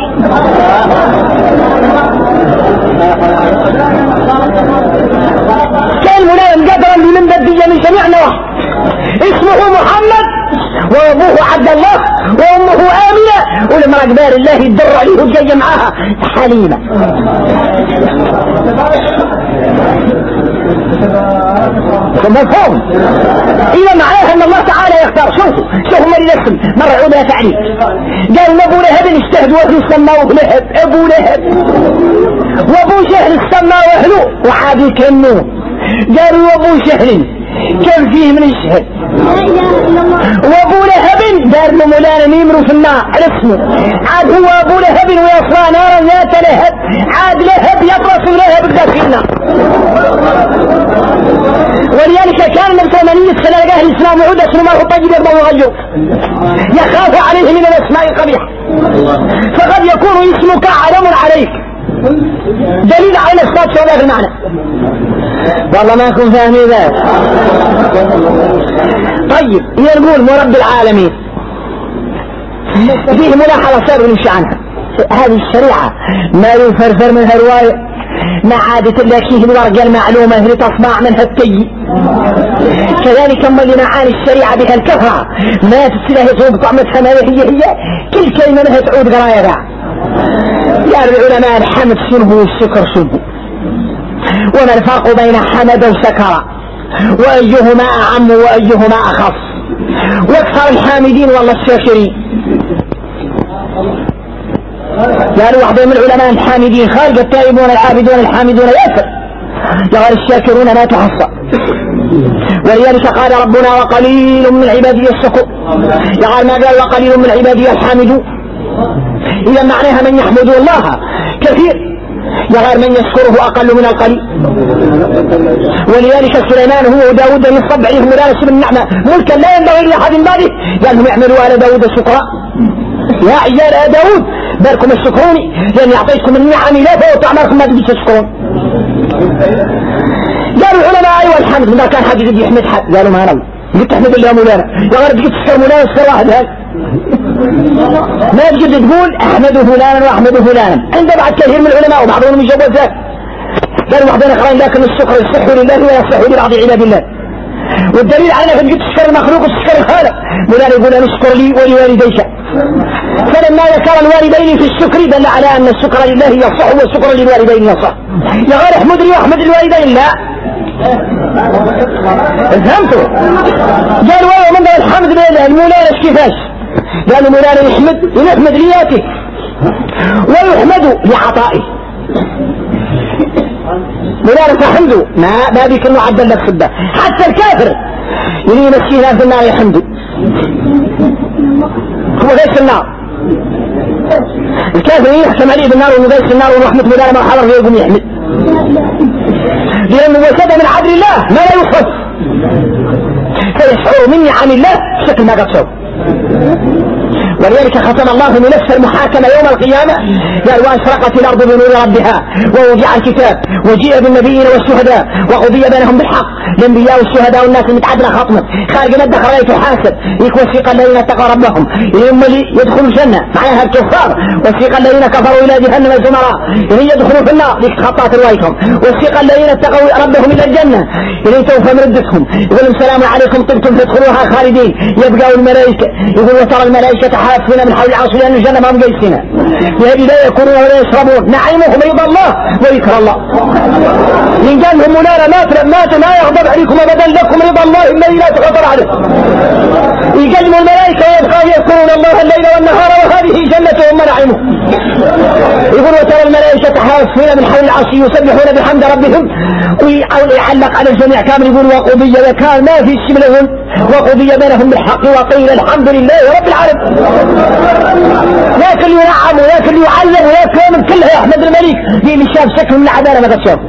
كان ملائم قدرا لمن بدية من جميع نواحي اسمه محمد وابوه عبد الله وامه آمنة ولما اقدار الله يدر عليه وجاي معاها حليمة. مفهوم؟ إذا معناها أن الله تعالى يختار. شوفوا مري الاسم مرة عودها تعريف. قال أبو لهب اجتهد وأهل سماه لهب أبو لهب وأبو جهل سماه أهله وعاد يكنوه. قالوا أبو جهل كم فيه من الشهد وأبو لهب قال له مولانا نمر في النار على اسمه عاد هو أبو لهب ويصلى نارا ذات لهب عاد لهب يطرس لهب في النار. ولذلك كان النبي صلى الله عليه وسلم لقاه الإسلام وعود اسمه ما هو طيب يرضى وغيره يخاف عليه من الأسماء القبيحة فقد يكون اسمك علم عليك دليل على الصوت شو في المعنى. والله ما كنت فاهمين ذلك. طيب يقول مرب العالمين فيه ملاحظة سابق نمشي عنها. هذه الشريعة ما يفرفر منها رواية ما عادة لكيه الورقة المعلومة اللي تصبع منها التي كذلك أما اللي معاني الشريعة بها الكفرة ما تسلها يصوب طعمتها ما هي كل كلمة منها تعود قراية ذا. قال العلماء الحمد شنه والشكر شنه وما الفرق بين حمد وشكر وأيهما أعم وأيهما أخص واكثر الحامدين والله الشاكرين. قالوا واحد من العلماء الحامدين خارج التائبون العابدون الحامدون ياسر يغير الشاكرون ما تحصى. ولذلك قال ربنا وقليل من عبادي الشكر يقال ما قال وقليل من عبادي الحامدون. إذا معناها من يحمد الله كثير يغير من يشكره أقل من القليل. ولذلك سليمان هو وداود يصب عليهم ملانس بالنعمة ملكا لا ينبغي لأحد بعده قال لهم اعملوا على داود شكرا يا عيال داود باركم الشكروني لأن يعطيكم النعم لا فوت أعمالكم ما تجي تشكرون. قالوا العلماء أيوة الحمد ما كان حد يجي يحمد حد. قالوا ما نوي قلت تحمد الله مولانا يا غير تجي تشكر مولانا تشكر واحد هذا ما تجي تقول أحمده فلانا وأحمده فلانا. عند بعض كثير من العلماء وبعضهم يجاوب ذلك قالوا بعضنا قرأين لكن الشكر يصح لله ولا يصح لبعض عباد الله. والدليل على أنك تجي تشكر المخلوق وتشكر الخالق مولانا يقول أن اشكر لي ولوالديك فلما ذكر الوالدين في الشكر دل على أن الشكر لله يصح والشكر للوالدين يصح. يا غير احمد لي واحمد الوالدين لا فهمتوا؟ قالوا ايوه من الحمد لله المولانا كيفاش؟ قالوا مولانا يحمد لياته ويحمد لعطائه. مولانا فحمده ما بيك انه عدل لك صدق حتى الكافر اللي يمشينا في النار يحمده هو ليس النار الكافر يحكم عليه بالنار وليس النار ورحمة مولانا ما حضر فيكم يحمد لأنه وسد من عدل الله ما لا يصف فيشعر مني عن الله بشكل ما قد شعر. ولذلك ختم الله ملف المحاكمة يوم القيامة قال وأشرقت الأرض بنور ربها ووضع الكتاب وجيء بالنبيين والشهداء وقضي بينهم بالحق. الأنبياء والشهداء والناس المتعدلة خطمت خارج مدة خريت وحاسب وسيق الذين اتقوا ربهم هم اللي يدخلوا الجنة معناها الكفار، وسيق الذين كفروا إلى جهنم الزمراء اللي يدخلوا في النار ذيك خطات روايتهم، وسيق الذين اتقوا ربهم إلى الجنة اللي توفى مردتهم يقول السلام عليكم طبتم تدخلوها خالدين. يبقى الملائكة يقول وترى الملائكة حافين من حول العرش لأن الجنة ما مقيسين يهدي لا يكونون ولا يشربون نعيمهم رضا الله وذكر الله. إن قال لهم مولانا ما يغضب عليكم أبدا لكم رضا الله الذي لا تخطر عليه. يكلموا الملائكة يذكرون الله الليل والنهار وهذه جنتهم ونعيمهم. يقول وترى الملائكة حافين من حول العرش يسبحون بحمد ربهم. ويعلق على الجميع كامل يقول وقضي وكان ما في شيء لهم وقضي بينهم بالحق وقيل الحمد لله رب العالمين. لكن ينعم ولكن يعلم ولكن من كلها يا احمد الملك دي اللي شاف شكل من العداله ما قد شاف.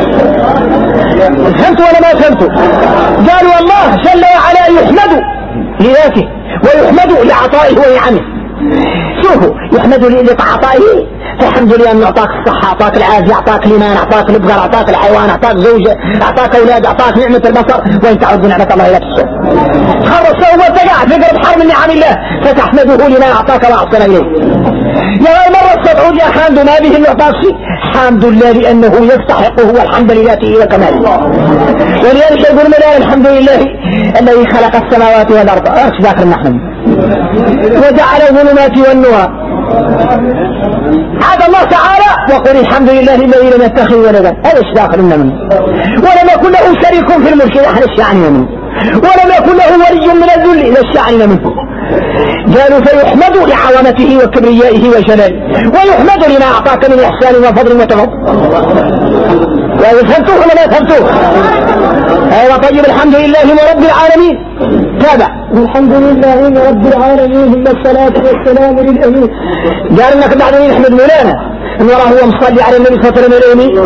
فهمتوا ولا ما فهمتوا؟ قالوا الله جل وعلا يحمد لذاته ويحمد لعطائه ونعمه. شوفوا يحمد لعطائه الحمد لله أن أعطاك الصحة أعطاك العافية أعطاك الإيمان أعطاك الإبقار أعطاك الحيوان أعطاك زوجة أعطاك أولاد أعطاك نعمة البصر وإن تعد نعمة الله لا تحصى. خرج وأنت قاعد في قرب حرم من نعم الله فتحمده لما أعطاك وأحسن إليه. يا غير مرة تدعو يا حمد ما به اللي أعطاك شيء حمد الله لأنه يستحقه والحمد لذاته وكماله. ولذلك يقول ملائكة الحمد لله الذي خلق السماوات والأرض ايش ذاكر نحن وجعل الظلمات والنور. هذا الله تعالى وقل الحمد لله الذي لم يتخذ ولدا هذا ايش داخل منه ولم يكن له شريك في الملك احد الشعني منه ولم يكن له ولي من الذل الى الشعني منه. قالوا فيحمد لعظمته وكبريائه وجلاله ويحمد لما اعطاك من احسان وفضل وتفضل. فهمتوه ولا ما فهمتوه؟ ايوه طيب الحمد لله رب العالمين. تابع الحمد لله رب العالمين والصلاة والسلام للأمين. قال انك بعدين نحمد مولانا انه هو مصلي على النبي صلى الله عليه وسلم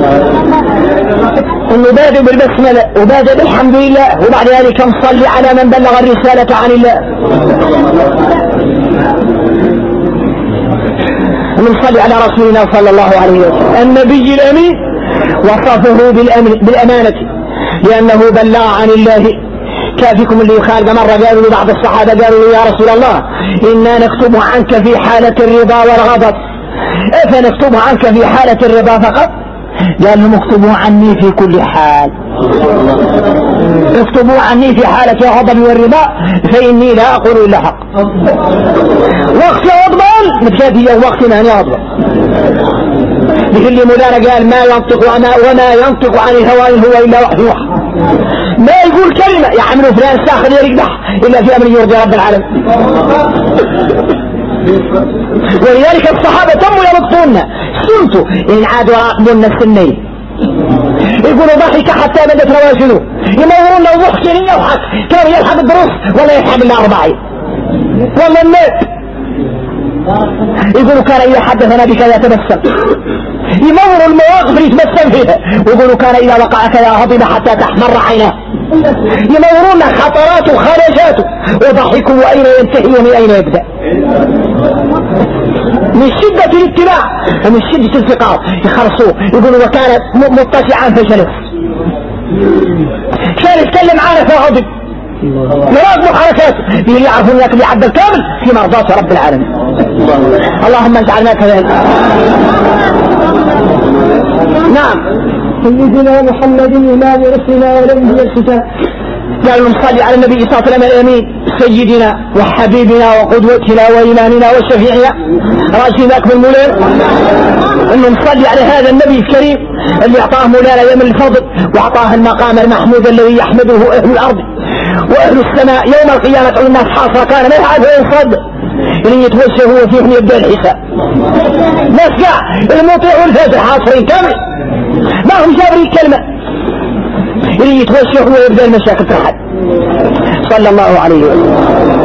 انه بادئ بالبسملة وبادئ بالحمد لله وبعد ذلك مصلي على من بلغ الرسالة عن الله. نصلي على رسولنا صلى الله عليه وسلم النبي الأمين وصفه بالأمانة لأنه بلغ عن الله. كافكم اللي يخالق مرة قالوا لبعض الصحابة قالوا يا رسول الله إنا نكتب عنك في حالة الرضا والغضب أفنكتب عنك في حالة الرضا فقط؟ قال لهم اكتبوا عني في كل حال اكتبوا عني في حالة الغضب والرضا فإني لا أقول إلا حق. وقت أضبال متشابه وقت ما يضبط بكل مولانا قال ما ينطق وما ينطق عن الهوى هو إلا وحي يوحى. ما يقول كلمة يعملوا فلان ساخر يرقح إلا في أمر يرضي رب العالمين. ولذلك الصحابة تموا يرقصون سنتوا إن عادوا راقبون السنين يقولوا ضحك حتى بدت رواجله يمورون له ضحك يضحك كان يلحق الدروس ولا يلحق إلا 40 والله الناس يقولوا كان إذا حدثنا بك يتبسم يموروا المواقف اللي يتبسم فيها ويقولوا كان إذا وقع كذا غضب حتى تحمر عيناه يمورون خطراته وخرجاته وضحكوا وأين ينتهي ومن أين يبدأ من شدة الاتباع ومن شدة الفقار يخرصوه يقولوا وكان متسعا فجلس كان يتكلم معنا فغضب يراقبوا حركاته بيقول يعرفون لك بعد الكامل في مرضاة رب العالمين. اللهم اجعلنا كذلك. نعم سيدنا محمد إمام رسلنا ولم الختام. قالوا نصلي على النبي صلى الله عليه وسلم الأمين سيدنا وحبيبنا وقدوتنا وإمامنا وشفيعنا راشد أكبر مولانا أنه نصلي على هذا النبي الكريم اللي أعطاه مولانا يوم الفضل وأعطاه المقام المحمود الذي يحمده أهل الأرض وأهل السماء يوم القيامة الناس حاصرة كان ما يعرف ينصد اللي يتوجه هو فيهم يبدأ الحساب. ناس قاع المطيع والفجر حاصرين كامل ما هم جابرين كلمة اللي يتوجه هو يبدأ المشاكل تحت. صلى الله عليه وسلم.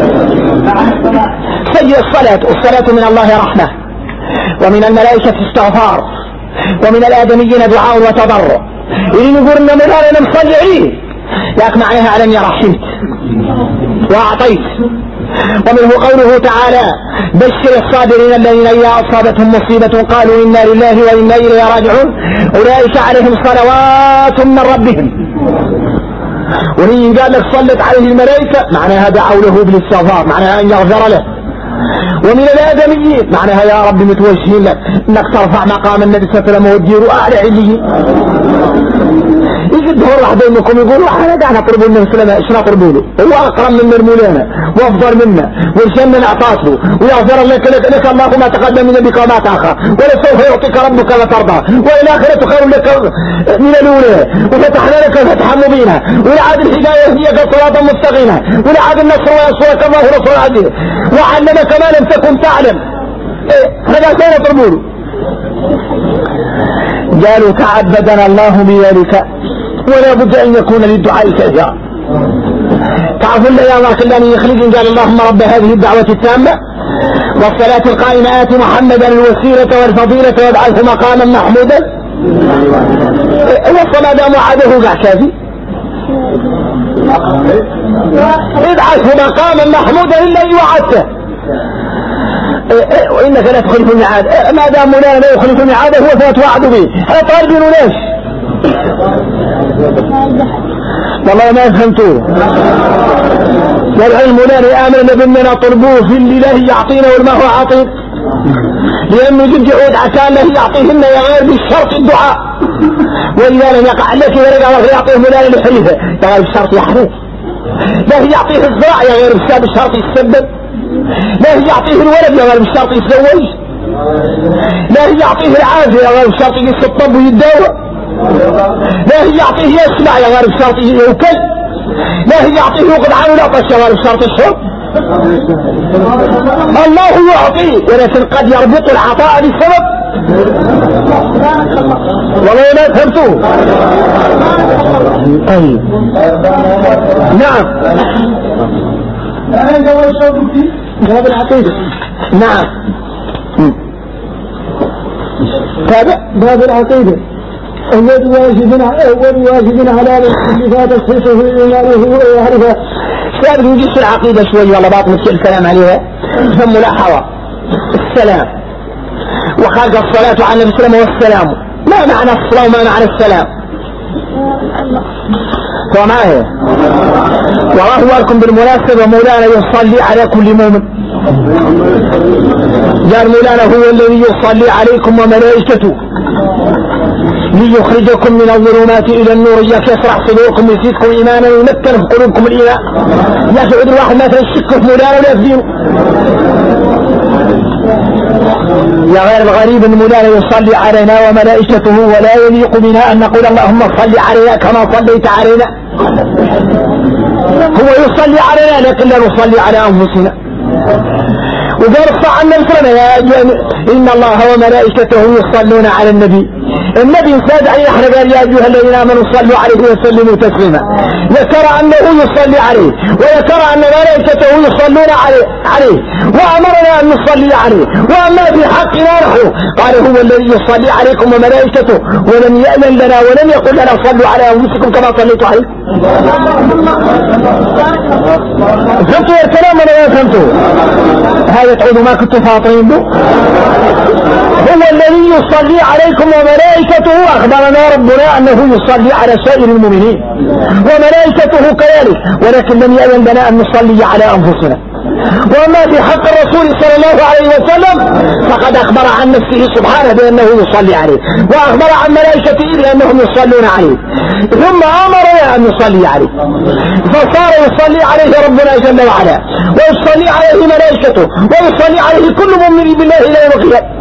سيد الصلاة من الله رحمة ومن الملائكة استغفار ومن الآدميين دعاء وتضرع اللي نقول إن مثلا نصلي عليه لكن معناها علم يا رحمت وأعطيت ومنه قوله تعالى بشر الصابرين الذين إذا أصابتهم مصيبة قالوا إنا لله وإنا إليه راجعون أولئك عليهم صلوات من ربهم. وهي قال لك صلت عليه الملائكة معناها دعوا له بالاستغفار، معناها أن يغفر له. ومن الآدميين معناها يا رب متوجهين لك انك ترفع مقام النبي صلى الله عليه وسلم وتديره اعلى عليين. يجي الظهر واحد منكم يقول احنا قاعد نطلب النبي صلى الله عليه وسلم، ايش نطلبوا له؟ هو اكرم من المولانا وافضل منا والجنه اعطاته ويغفر لك الله ما تقدم من ذنبك وما تاخر ولسوف يعطيك ربك وترضى والاخره خير لك من الاولى وفتحنا لك فتحا مبينا ولعاد الهدايه هي صراطا مستقيما ولعاد النصر وينصرك الله نصر عزيز وعلمك ما لم تكن تعلم. هذا كان يطلبونه. قالوا تعبدنا الله بذلك ولا بد ان يكون للدعاء كثيرا. تعرفون يا الله كلاني يخلق قال اللهم رب هذه الدعوة التامة والصلاة القائمة آت محمدا الوسيلة والفضيلة وابعثه مقاما محمودا. والصلاة دام وعده قاع كافي، ابعثه مقاما محمودا الا ان وعدته. وانك لا تخلف الميعاد، ما دام مولانا لا يخلف الميعاد هو فيتوعد به. هذا طالبين ليش؟ والله ما فهمتوه. والعلم مولانا امن باننا طلبوه في الله يعطينا والما هو عاطين، لانه جد يعود عشان له يعطيهن يا غير بالشرط الدعاء. واذا لم يقع لك ورقه الله يعطيه مولانا لحليفه يا غير بالشرط يحرف، لا يعطيه الزراع يا غير بالشرط يتسبب، لا يعطيه الولد يا غير بالشرط يتزوج، لا يعطيه العافيه يا غير بالشرط يتطب ويتداوى، لا يعطيه يسمع يا غير بالشرط يوكل، لا يعطيه يوقد عنه العطش يا غير بالشرط الشرب. الله يعطيه ولكن قد يربط العطاء بسبب. والله لا فهمتوه. طيب نعم باب العقيدة. نعم تابع باب العقيدة. أول واجب على الصفات تصحيحه إيمانه ويعرفها. سابق نجيس العقيدة شوية والله باطل الكلام عليها. ثم ملاحظة السلام وخلق الصلاة على النبي صلى الله عليه وسلم والسلام. ما معنى الصلاة وما معنى السلام؟ ومعه والله لكم بالمناسبة مولانا يصلي على كل مؤمن. قال مولانا هو الذي يصلي عليكم وملائكته ليخرجكم من الظلمات الى النور يشرح صدوركم ويزيدكم ايمانا ويمكن في قلوبكم الايمان. يا سعود الواحد مثلا يشك في مولانا ولا يفدينه. يا غير الغريب ان مولانا يصلي علينا وملائكته ولا يليق بنا ان نقول اللهم صل علينا كما صليت علينا. هو يصلي علينا لكن لا نصلي على انفسنا. وقال الصح عن النبي ان الله وملائكته يصلون على النبي. النبي ساد عليه احنا قال يا ايها الذين امنوا صلوا عليه وسلموا تسليما. ذكر انه يصلي عليه وذكر ان ملائكته يصلون عليه وامرنا ان نصلي عليه. واما في حقنا نحن قال هو الذي يصلي عليكم وملائكته ولم يأذن لنا ولم يقل لنا صلوا على انفسكم كما صليتوا عليه. فهمتوا الكلام ولا ما فهمتوا؟ هذا تعودوا ما كنتوا فاطرين به. هو الذي يصلي عليكم وملائكته أخبرنا ربنا أنه يصلي على سائر المؤمنين وملائكته كذلك ولكن لم يأذن لنا أن نصلي على أنفسنا. وما في حق الرسول صلى الله عليه وسلم فقد أخبر عن نفسه سبحانه بأنه يصلي عليه وأخبر عن ملائكته بأنهم يصلون عليه ثم أمرنا أن نصلي عليه فصار يصلي عليه ربنا جل وعلا ويصلي عليه ملائكته ويصلي عليه كل مؤمن بالله إلى يوم القيامة.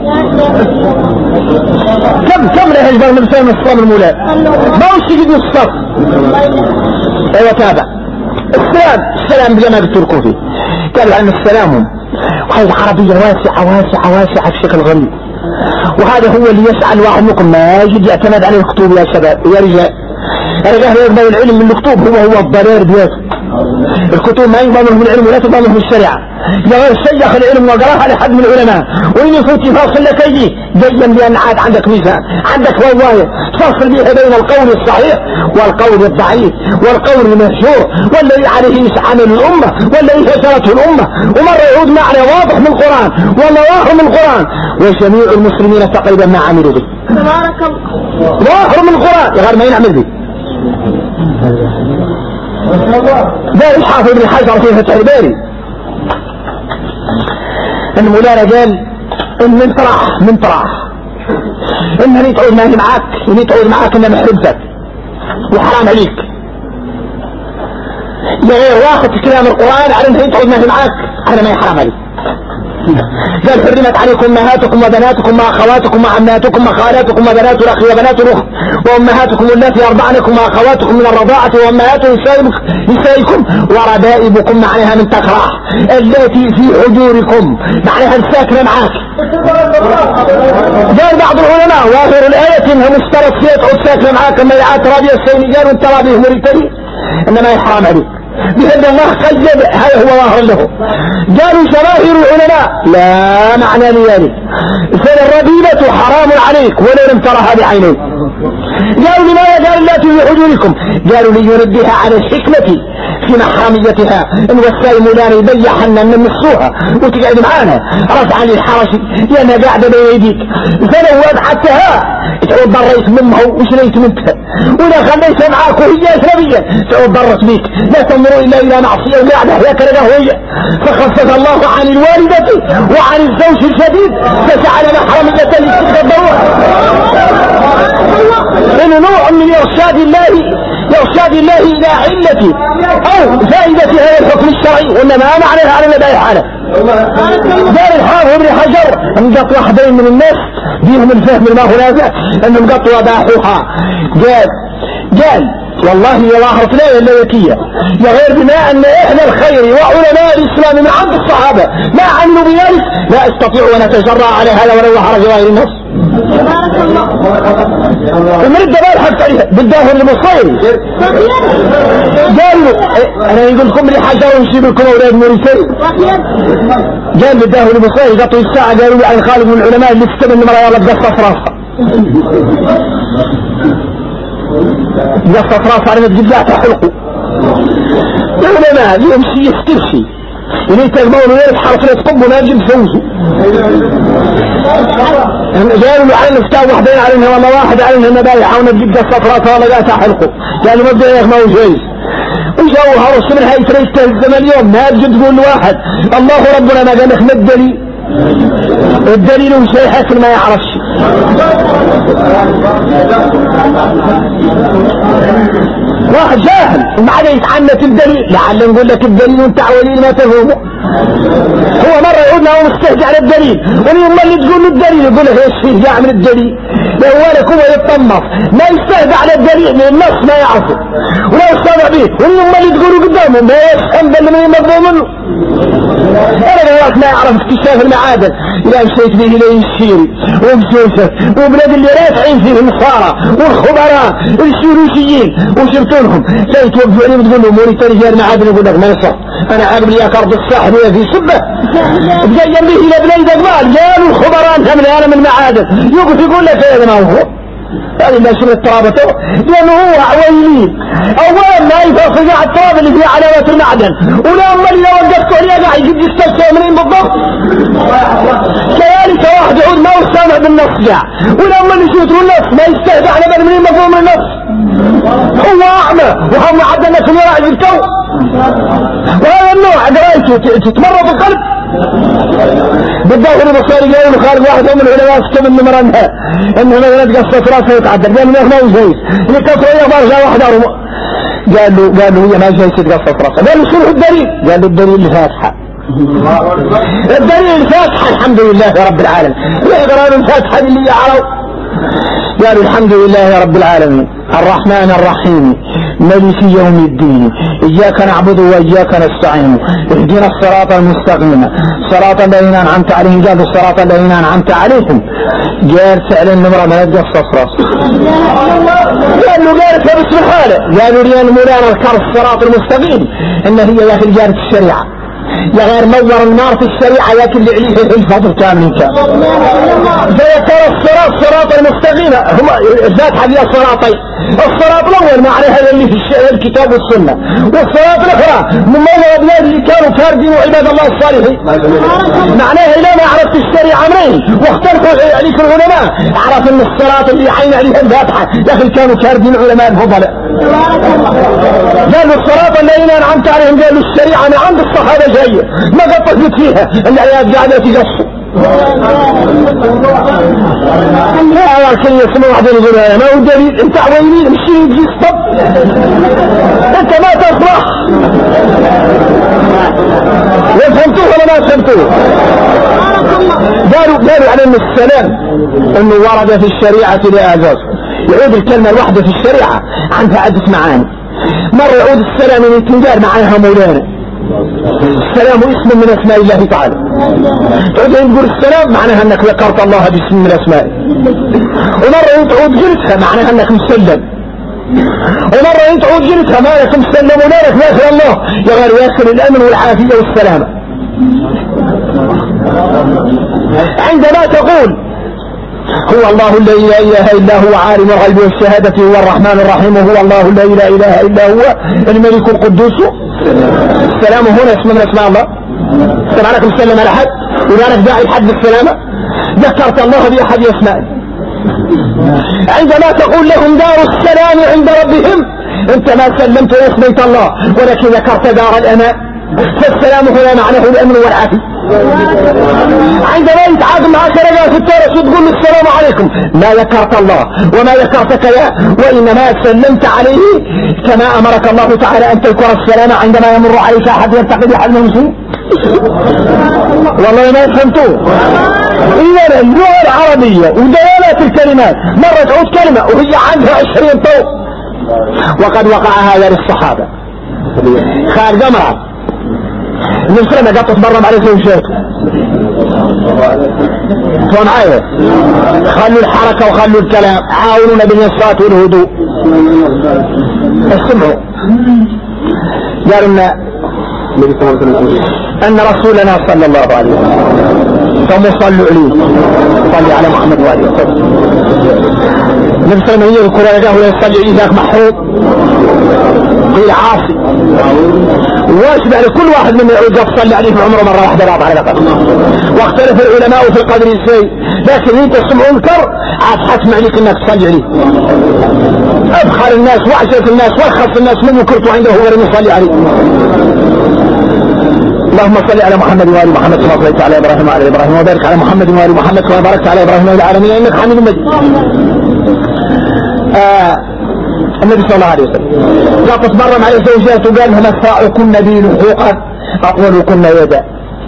كم له يجبر من سلم الصلاة المولى ما هو السجد الصف. ايوه تابع السلام بما بتركوا فيه قالوا عن السلام وهذه عربية واسعة بشكل غريب. وهذا هو اللي يسأل واحد منكم ما يجد يعتمد على الكتب يا شباب يا رجال. الرجال يقبل العلم من الكتب هو الضرير بيته الكتب ما يضمنهم العلم ولا تضمنهم الشريعة. يغير شيخ العلم وقراها لحد من العلماء وإن يفوت يفاصل لك أيدي جيا بأن عاد عندك ميزان، عندك رواية تفصل بها بين القول الصحيح والقول الضعيف والقول المشهور والذي عليه عمل الأمة والذي فشلته الأمة. ومرة يعود معنى واضح من القرآن والله واضح من القرآن وجميع المسلمين تقريبا ما عملوا به. تبارك الله. واضح من القرآن غير ما ينعمل به. ده الحافظ ابن حجر في فتح الباري ان مولانا قال ان من طرح ان اللي تعود ماني معاك اللي تعود معاك ان محرمتك وحرام عليك. غير واخد كلام القرآن على ان تعود ماني معاك انا ما يحرم عليك. قال حرمت عليكم امهاتكم وبناتكم واخواتكم وعماتكم وخالاتكم وبنات الاخ وبنات الاخت وامهاتكم اللاتي ارضعنكم واخواتكم من الرضاعه وامهات نسائكم وربائبكم معناها من تكراح التي في حجوركم معناها الساكنه معاك. قال بعض العلماء واخر الايه انها مشترط فيها تعود ساكنه معاك اما يعاد رابيه السينجال وانت رابيه مريتني انما يحرم عليك. بأن الله قيد هذا هو ظاهر له. قالوا جماهير العلماء لا معنى لذلك فالربيبة حرام عليك ولو لم ترها بعينيك. قالوا لماذا؟ قال لا في حجوركم. قالوا لينبه على الحكمة في محرميتها ان والسائل مولانا يبيح ان نمسوها وتقعد معانا رفعا للحرج لانها قاعده بين يديك فلو ابعدتها تعود ضريت منها وشريت منها ولا خليتها معاك وهي اجنبيه تعود ضرت بيك. لا تنظروا الا الى معصيه وقاعده هكذا قهويه فخفف الله عن الوالده وعن الزوج الجديد فجعل محرميه لتلك الضروره. انه نوع من ارشاد الله الى علة او فائدة هذا الحكم الشرعي وانما معناها على مدى الحالة. قال الحافظ ابن حجر انقط واحدين من الناس بيهم الفهم الماهنازع انهم قطوا وباحوها. قال والله يا ظاهرة لا الليكية يا غير بما ان اهل الخير وعلماء الاسلام من عند الصحابة ما عملوا بذلك لا استطيع ان اتجرأ على هذا ولا يحرج غير النص. ومرد بالحق عليها بالداهر المصيري قالوا انا يقول لكم لي حجر ونشيب لكم اولاد موريسي. قال بالداهر المصيري قطوا الساعة قالوا لي عن خالد من العلماء اللي استبن المرأة يلا بقصة راسها قصة راسها على تجيب لها حلقه العلماء ليهم شيء يسترشي إن يتجمعون ويرفح حرفية قب وناجم فوزه. قالوا له على نفتاء واحدين على انها والله واحد على انها نبايح او نجيب قصة راسها ولا قاسها حلقه. قالوا مبدأ يغمى وجيز وجاو هرس من هاي تريد الزمن اليوم ما تجي تقول لواحد الله ربنا ما قال لك ما الدليل وشيء حسن ما يعرفش. واحد جاهل وما عاد يتعنت الدليل لعل نقول لك الدليل وانت عوالين ما تفهمه. هو مرة يقولنا هو مستهجع على الدليل واليوم اللي تقول له الدليل يقول له ايش فيه جاء من الدليل لأولك هو يتطمف ما يستهجع على الدليل من النص ما يعرفه ولا يستهجع به واليوم اللي تقوله قدامه ما يفهم بل ما يمضوا منه. انا دلوقتي ما يعرف اكتشاف المعادن الى مشيت به اليه الشيري ومسوسه وبلاد اللي رافعين فيه النصارى والخبراء السيروسيين وشرتونهم لا يتوقفوا عليهم تقول لهم موريتاني جاء المعادن يقول لك ما يصح انا عاقب لي ارض الساحل وهي في سبه جاي به الى بلاد اقبال قالوا الخبراء هم الان من المعادن يقول لك هذا ما هو هذه لا شبه الترابطه لانه هو عويلين اولا ما يفصل على التراب اللي فيه علامات المعدن ولا اما اللي لو وقفته عليه قاعد يجي يستفسر منين بالضبط. كذلك واحد يعود ما هو سامع بالنص قاع ولا اما اللي يشوفوا النص ما يستهدى على بال منين مفهوم النص هو اعمى وهم عدنا في الورع جبتوه. وهذا النوع قرايته تتمرد القلب بالداخل المصاري قالوا خالد واحد من العلماء استمن مرنها انه مثلا قصة راسها يتعدل قالوا ما هو جيد اللي كفر يغبر جاء واحد قالوا هي ما جيد قصة راسها قالوا شنو الدليل؟ قالوا الدليل الفاتحة. الدليل الفاتحة الحمد لله رب العالمين. قالوا الفاتحة اللي يعرف قالوا الحمد لله رب العالمين الرحمن الرحيم مالك يوم الدين إياك نعبد وإياك نستعين اهدنا الصراط المستقيم صراط الذين أنعمت عليهم. قالوا الصراط الذين أنعمت عليهم قال فعلا النمرة ما يقص راس قالوا قالت بسم حاله قالوا لي أن مولانا ذكر الصراط المستقيم إن هي يا أخي جارة الشريعة يا غير نور النار في الشريعة لكن اللي عليه الفضل كامل فيذكر الصراط المستقيم هم ذات حديث الصراطين الصراط الأول معناها اللي في الكتاب والسنة والصراط الأخرى من موضع الأبيات اللي كانوا كاردين وعباد الله الصالحين معناها إذا ما عرفت الشريعة منين واختلفوا عليك العلماء عرف ان الصراط اللي عين عليها الفاتحة لكن كانوا كاردين علماء الفضلاء قالوا الصراط الذين أنعمت عليهم قالوا الشريعة من عند الصحابة جاية ما قد طفت فيها الآيات قاعدة تقصوا لا لكن يسمى واحد يقول ما هو دليل انت عوينين مشي يجي اسطب انت ما تفرح وفهمتوه ولا ما فهمتوه قالوا على ان السلام انه ورد في الشريعة لأعجاز يعود الكلمة الواحدة في الشريعة عندها عدة معاني مرة يعود السلام اللي تنقال معاها مولانا السلام اسم من اسماء الله تعالى تعود نقول السلام معناها انك ذكرت الله باسم من اسمائه ومرة تعود جلسها معناها انك مسلم ومرة تعود جلسها ما لك مسلم ولك ياخر الله يغير ياخر الامن والعافية والسلامة عندما تقول هو الله الذي لا اله الا هو عالم الغيب والشهادة هو الرحمن الرحيم وهو الله الذي لا اله الا هو الملك القدوس السلام هنا اسم من اسماء الله سمع لك مسلم على حد ولا لك داعي لحد السلامة ذكرت الله بأحد اسمائه عندما تقول لهم دار السلام عند ربهم انت ما سلمت واسميت الله ولكن ذكرت دار الامان فالسلام هنا معناه الامن والعافية عندما يتعاقد معك رجل في التارس وتقول له السلام عليكم ما ذكرت الله وما ذكرتك يا وإنما سلمت عليه كما أمرك الله تعالى أن تذكر السلام عندما يمر عليك أحد يرتقي بحد من المسلمين والله ما فهمتوه إذا اللغة العربية ودلالات الكلمات مرة تعود كلمة وهي عندها 20 طوق وقد وقع هذا للصحابة خالد جمرة المسلمة قد تتبرم عليه زوجاته معايا خلوا الحركة وخلوا الكلام عاونونا بالنصات والهدوء اسمعوا قالوا لنا أن رسولنا صلى الله عليه وسلم ثم صلوا عليه صلي على محمد وآله وسلم نفسنا من يذكر لقاه ويصلي عليه ذاك محروب قيل عاصي واشبع لكل واحد من يقف صلي عليه في عمره مرة واحدة بعض على الأقل واختلف العلماء في القدر الشيء لكن انت سمع انكر عاد حتم عليك انك تصلي عليه ابخر الناس وعشرة الناس وارخص الناس من ذكرته عنده غير ان يصلي عليه اللهم صل على محمد وآل محمد كما صليت على إبراهيم وعلى إبراهيم وبارك على محمد وآل محمد كما باركت على إبراهيم وعلى العالمين إنك حميد مجيد النبي صلى الله عليه وسلم لا تتبرم على زوجاته وقال لهم أسرعكن بي لحوقا أطولكن يدا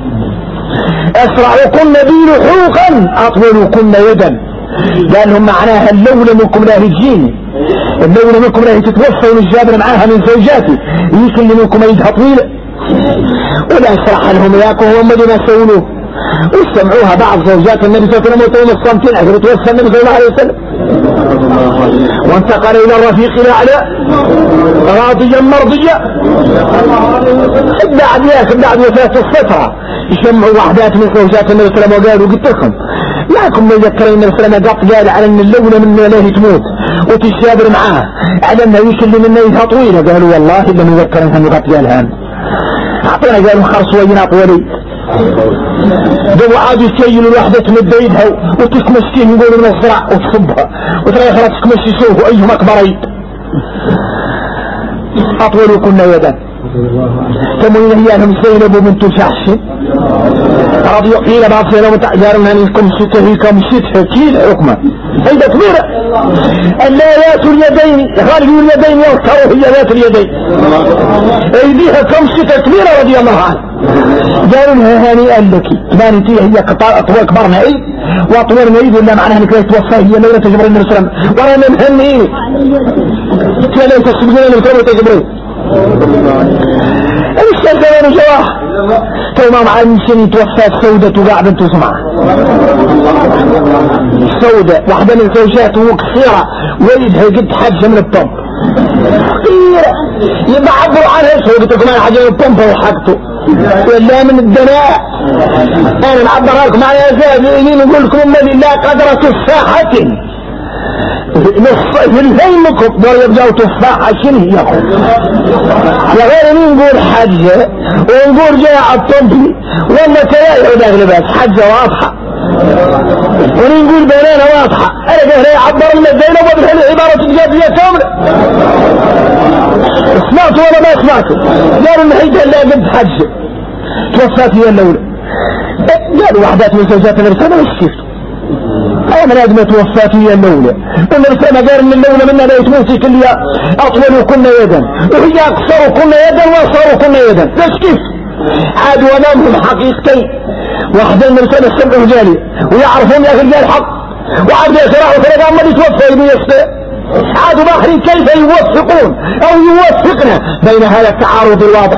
أسرعكن بي لحوقا أطولكن يدا قال لهم معناها اللولة منكم لا هجيني اللولة منكم لا تتوفى ونجابر معاها من زوجاتي يمكن منكم يدها طويلة ولا يشرح لهم اياكم هم ما سولوه واستمعوها بعض زوجات النبي صلى الله عليه وسلم وتوم الصامتين اجل توفى النبي صلى الله عليه وسلم وانتقل الى الرفيق الاعلى راضيا مرضيا بعد وفاة الفترة يسمعوا وحدات من زوجات النبي صلى الله عليه وسلم وقالوا قلت لكم لكم ما يذكرين النبي صلى الله عليه وسلم قال على ان اللونة من له تموت وتشابر معاه على انه يكلم انه يدها طويلة قالوا والله الا من يذكرين انه قد قالها اعطينا قالوا خرصوين اطولي دو عادوا يسيلوا الوحدة تمد ايدها وتكمشتين يقولوا من الزرع وتصبها وتلاقي خلاص تكمشي شوفوا ايهم اكبر ايد اطولوا كنا يدا كمون هي انهم زينب بنت جحش رضي قيل بعض سينا وتعجارنا انكم ستهي كمشتها كيل حكمة هيدا كبيرة اللايات اليدين غالبوا اليدين يذكروا هي ذات اليدين ايديها كمشتها كبيرة رضي الله عنه قالوا لها هانئا لك كمانتي هي اطول كبرنا ايد واطول ايد ولا معناها انك لا توفى هي ليلة تجبر النبي صلى الله عليه وسلم وانا مهنئين كلا تسبقون النبي صلى الله عليه وسلم الشيء كمان جواه توما مع المسلمين توفى سودة وقاعدة تسمع سوداء، واحدة من زوجاته قصيرة ويدها قد حاجة من الطب صغيرة، يبقى عبروا عنها قلت لكم انا حاجة من الطب وحقته ولا من الدناء. انا نعبرها لكم على ازاي نقول لكم الذي لا قدر تفاحة في الفيلمكم دور يبدأوا تفاحة شنو هي يا غير نقول حاجة ونقول جاء الطبي ولا تلاقي داخل بس حاجة واضحة ونقول بنانة واضحة. انا قهر يعبر لنا الزينب وبالحل عبارة تجابية كاملة. سمعتوا ولا ما سمعتوا؟ قالوا النحيدة اللي قد حاجة توفات هي الاولى. قالوا وحدات من زوجات الرسالة وش شفتوا من ادمة توفات هي الاولى. الرسالة قال ان الاولى منها لا يتموتي كل اطول كنا يدا وهي اقصر كنا يدا واصغر كنا يدا. بس كيف عادوا امامهم حقيقتين، واحدين من رسالة السبع رجالي ويعرفون يا رجال الحق وعبد يسرع وثلاثة ما يتوفى ابن يسفى. عادوا باخرين كيف يوفقون او يوفقنا بين هذا التعارض الواضح.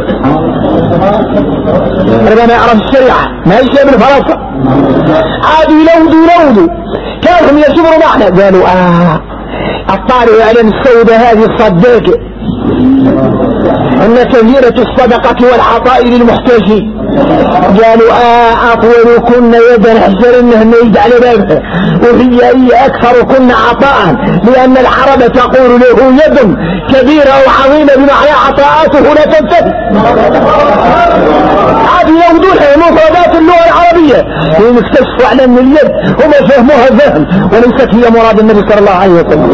ربما يعرف الشريعة ما يشيء من فرصة. عادوا يلودوا كانهم يشبروا معنا. قالوا الطارئ على السودة هذه صدق ان كثيرة الصدقة والعطاء للمحتاجين. قالوا اطول كنا يدا احسن انه يجعل بابها وهي اكثر كنا عطاء لان العرب تقول له يد كبيرة وعظيمة بمعنى عطاءاته لا تنتهي. عاد يودونها مفردات اللغة العربية يكتشفوا على ان اليد هم فهموها فهم وليست هي مراد النبي صلى الله عليه وسلم.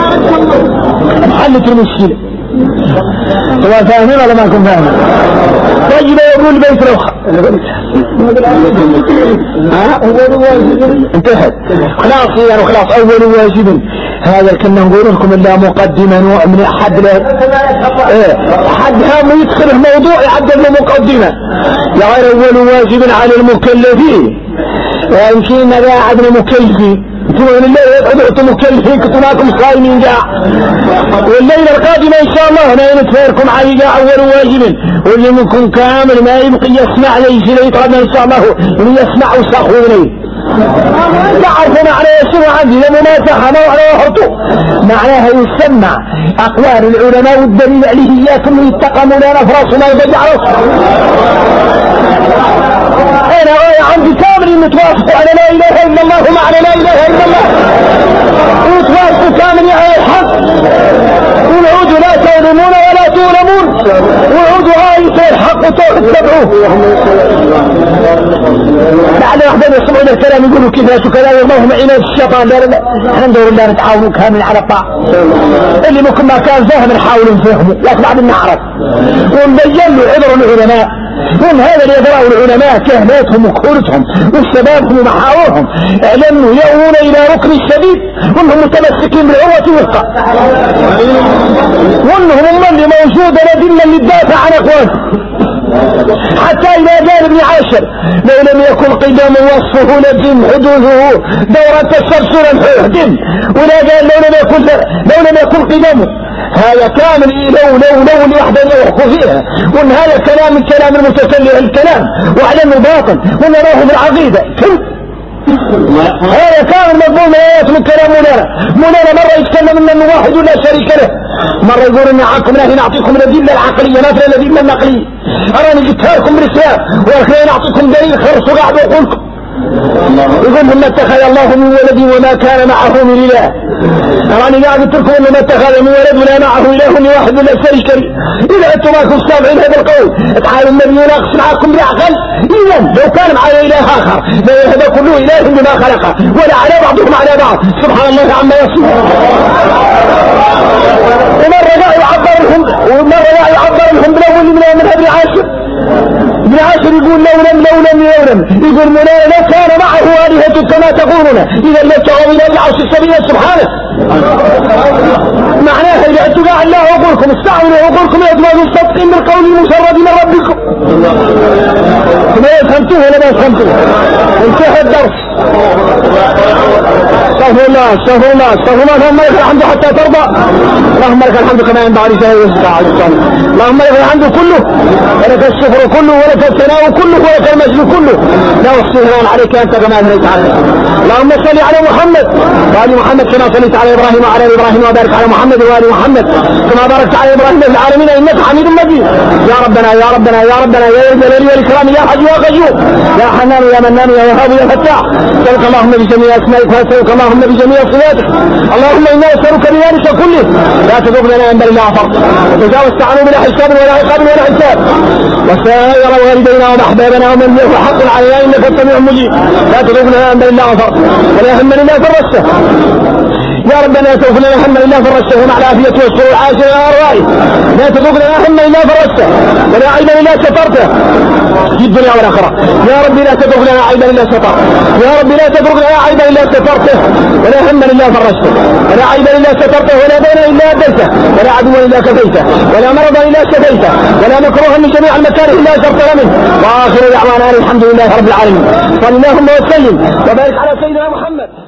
حلت المشكلة سواء فاهمين ولا ما كن فاهمين. طيب يقول البيت روحة انتهت خلاص يعني خلاص. اول واجب هذا كنا نقول لكم الا مقدما من حد حد هم يدخل الموضوع يعدل له مقدمة. يا غير اول واجب على المكلفين يمكن قاعد مكلفين تقول الليلة يقعدوا مكلفين كنتوا معكم صايمين جاع والليلة القادمة ان شاء الله انا نتفاركم على جاع اول واجب واللي منكم كامل ما يبقي يسمع ليش ليطردنا ان شاء الله اللي يسمع وساخوني تعرفوا معنى يسمع عندي لما ما سخنوا على وحطوا معناها يسمع اقوال العلماء والدليل عليه اياكم ويتقموا لنا فرص ما يبجعوا. انا عندي كامل متوافق على لا اله الا الله ومعنى لا اله الا الله ومتوافق كامل على الحق والعود لا تظلمون ولا تظلمون وعود آية الحق تتبعوه. لعل واحدين يسمعون الكلام يقولوا كذا وكذا اللهم عنا الشيطان. لا احنا ندور الله نتعاون كامل على الطاعة اللي ممكن ما كان فاهم نحاول نفهمه لكن بعد نعرف ونبين له عذر العلماء. هم هذا اللي يدرأوا العلماء كهناتهم وكهولتهم وشبابهم ومحاورهم اعلنوا يأوون الى ركن الشديد وانهم متمسكين بالعروة والوثقى وانهم هم اللي موجودة لدينا اللي تدافع عن اقوالهم. حتى إذا قال ابن عاشر لو لم يكن قدم وصفه لجن حدوثه دورة تسلسلا حدم ولا قال لو لم يكن قدمه هذا كامل لو لوحده يحكوا فيها وان هذا كلام من كلام المتسلح الكلام واعلم باطل وان روح بالعقيدة هذا كامل مضمون آيات من كلام مولانا مرة يتكلم انه واحد ولا شريك له مرة يقول ان عاكم لا نعطيكم الأدلة العقلية ما في الأدلة النقلية أراني جبتها لكم بالإسلام وأخيرا نعطيكم دليل خرصوا قاعد وقولكم يقول ما اتخذ الله من ولد وما كان معه من إله. أراني قاعد اتركوا انه ما اتخذ من ولد ولا معه إله واحد ولا شريك له. إذا أنتم معكم سامعين هذا القول تعالوا النبي يناقش معكم بالعقل. إذا لو كان معي إله آخر لا يهدى كله إله بما خلقه ولا على بعضهم على بعض سبحان الله عما يصفون. ومرة لا يعبر لهم بالأول من ابن عاشر. ابن عاشر يقول لو لم يقول مولانا لو كان معه آلهة كما تقولون إذا لابتغوا إلى العرش السبيل سبحانه. معناها إذا اتقاء الله عقولكم استعملوا عقولكم لأدماغ الصدقين بالقول المسرد من ربكم. ما يفهمتوه ولا ما يفهمتوه انتهى الدرس. استغفر الله استغفر الله استغفر الله. اللهم لك الحمد حتى ترضى. اللهم لك الحمد كما ينبغي لجلال وجهك. اللهم لك الحمد كله ولك الشكر كله ولك الثناء كله ولك المجد كله. لا احصي ثناء عليك انت كما اثنيت عليك. اللهم صل على محمد وآل محمد كما صليت على ابراهيم وعلى ال ابراهيم وبارك على محمد وآل محمد كما باركت على ابراهيم في العالمين انك حميد مجيد. يا ربنا يا ربنا يا ربنا يا ذا الجلال والاكرام يا حي يا قيوم يا حنان يا منان يا وهاب يا فتاح. نسألك اللهم بجميع اسمائك ونسألك اللهم بجميع صفاتك. اللهم انا نسألك بذلك كله لا تذوق لنا ان الا غفرت وتجاوزت عنه بلا حساب ولا عقاب ولا حساب. وسائر والدينا واحبابنا ومن له حق علينا انك السميع المجيب. لا تذوق لنا ان الا غفرت ولا هم الا فرجته. يا ربنا لا تغفر لنا هم الا فرجته ومع العافيه والسرور العاجل الى ارواحه. لا تذوق لنا هم الا فرجته ولا عيبا الا سترته في الدنيا والاخره. يا رب لا تذوق لنا عيبا الا سترته. يا رب لا تذوق لنا عيبا الا سترته ولا هم الا فرجته ولا عيبا الا سترته ولا دينا الا اديته ولا عدوا الا كفيته ولا مرضا الا شفيته ولا مكروها من جميع المكاره الا شرطنا منه. واخر دعوانا الحمد لله رب العالمين. صلى اللهم وسلم وبارك على سيدنا محمد.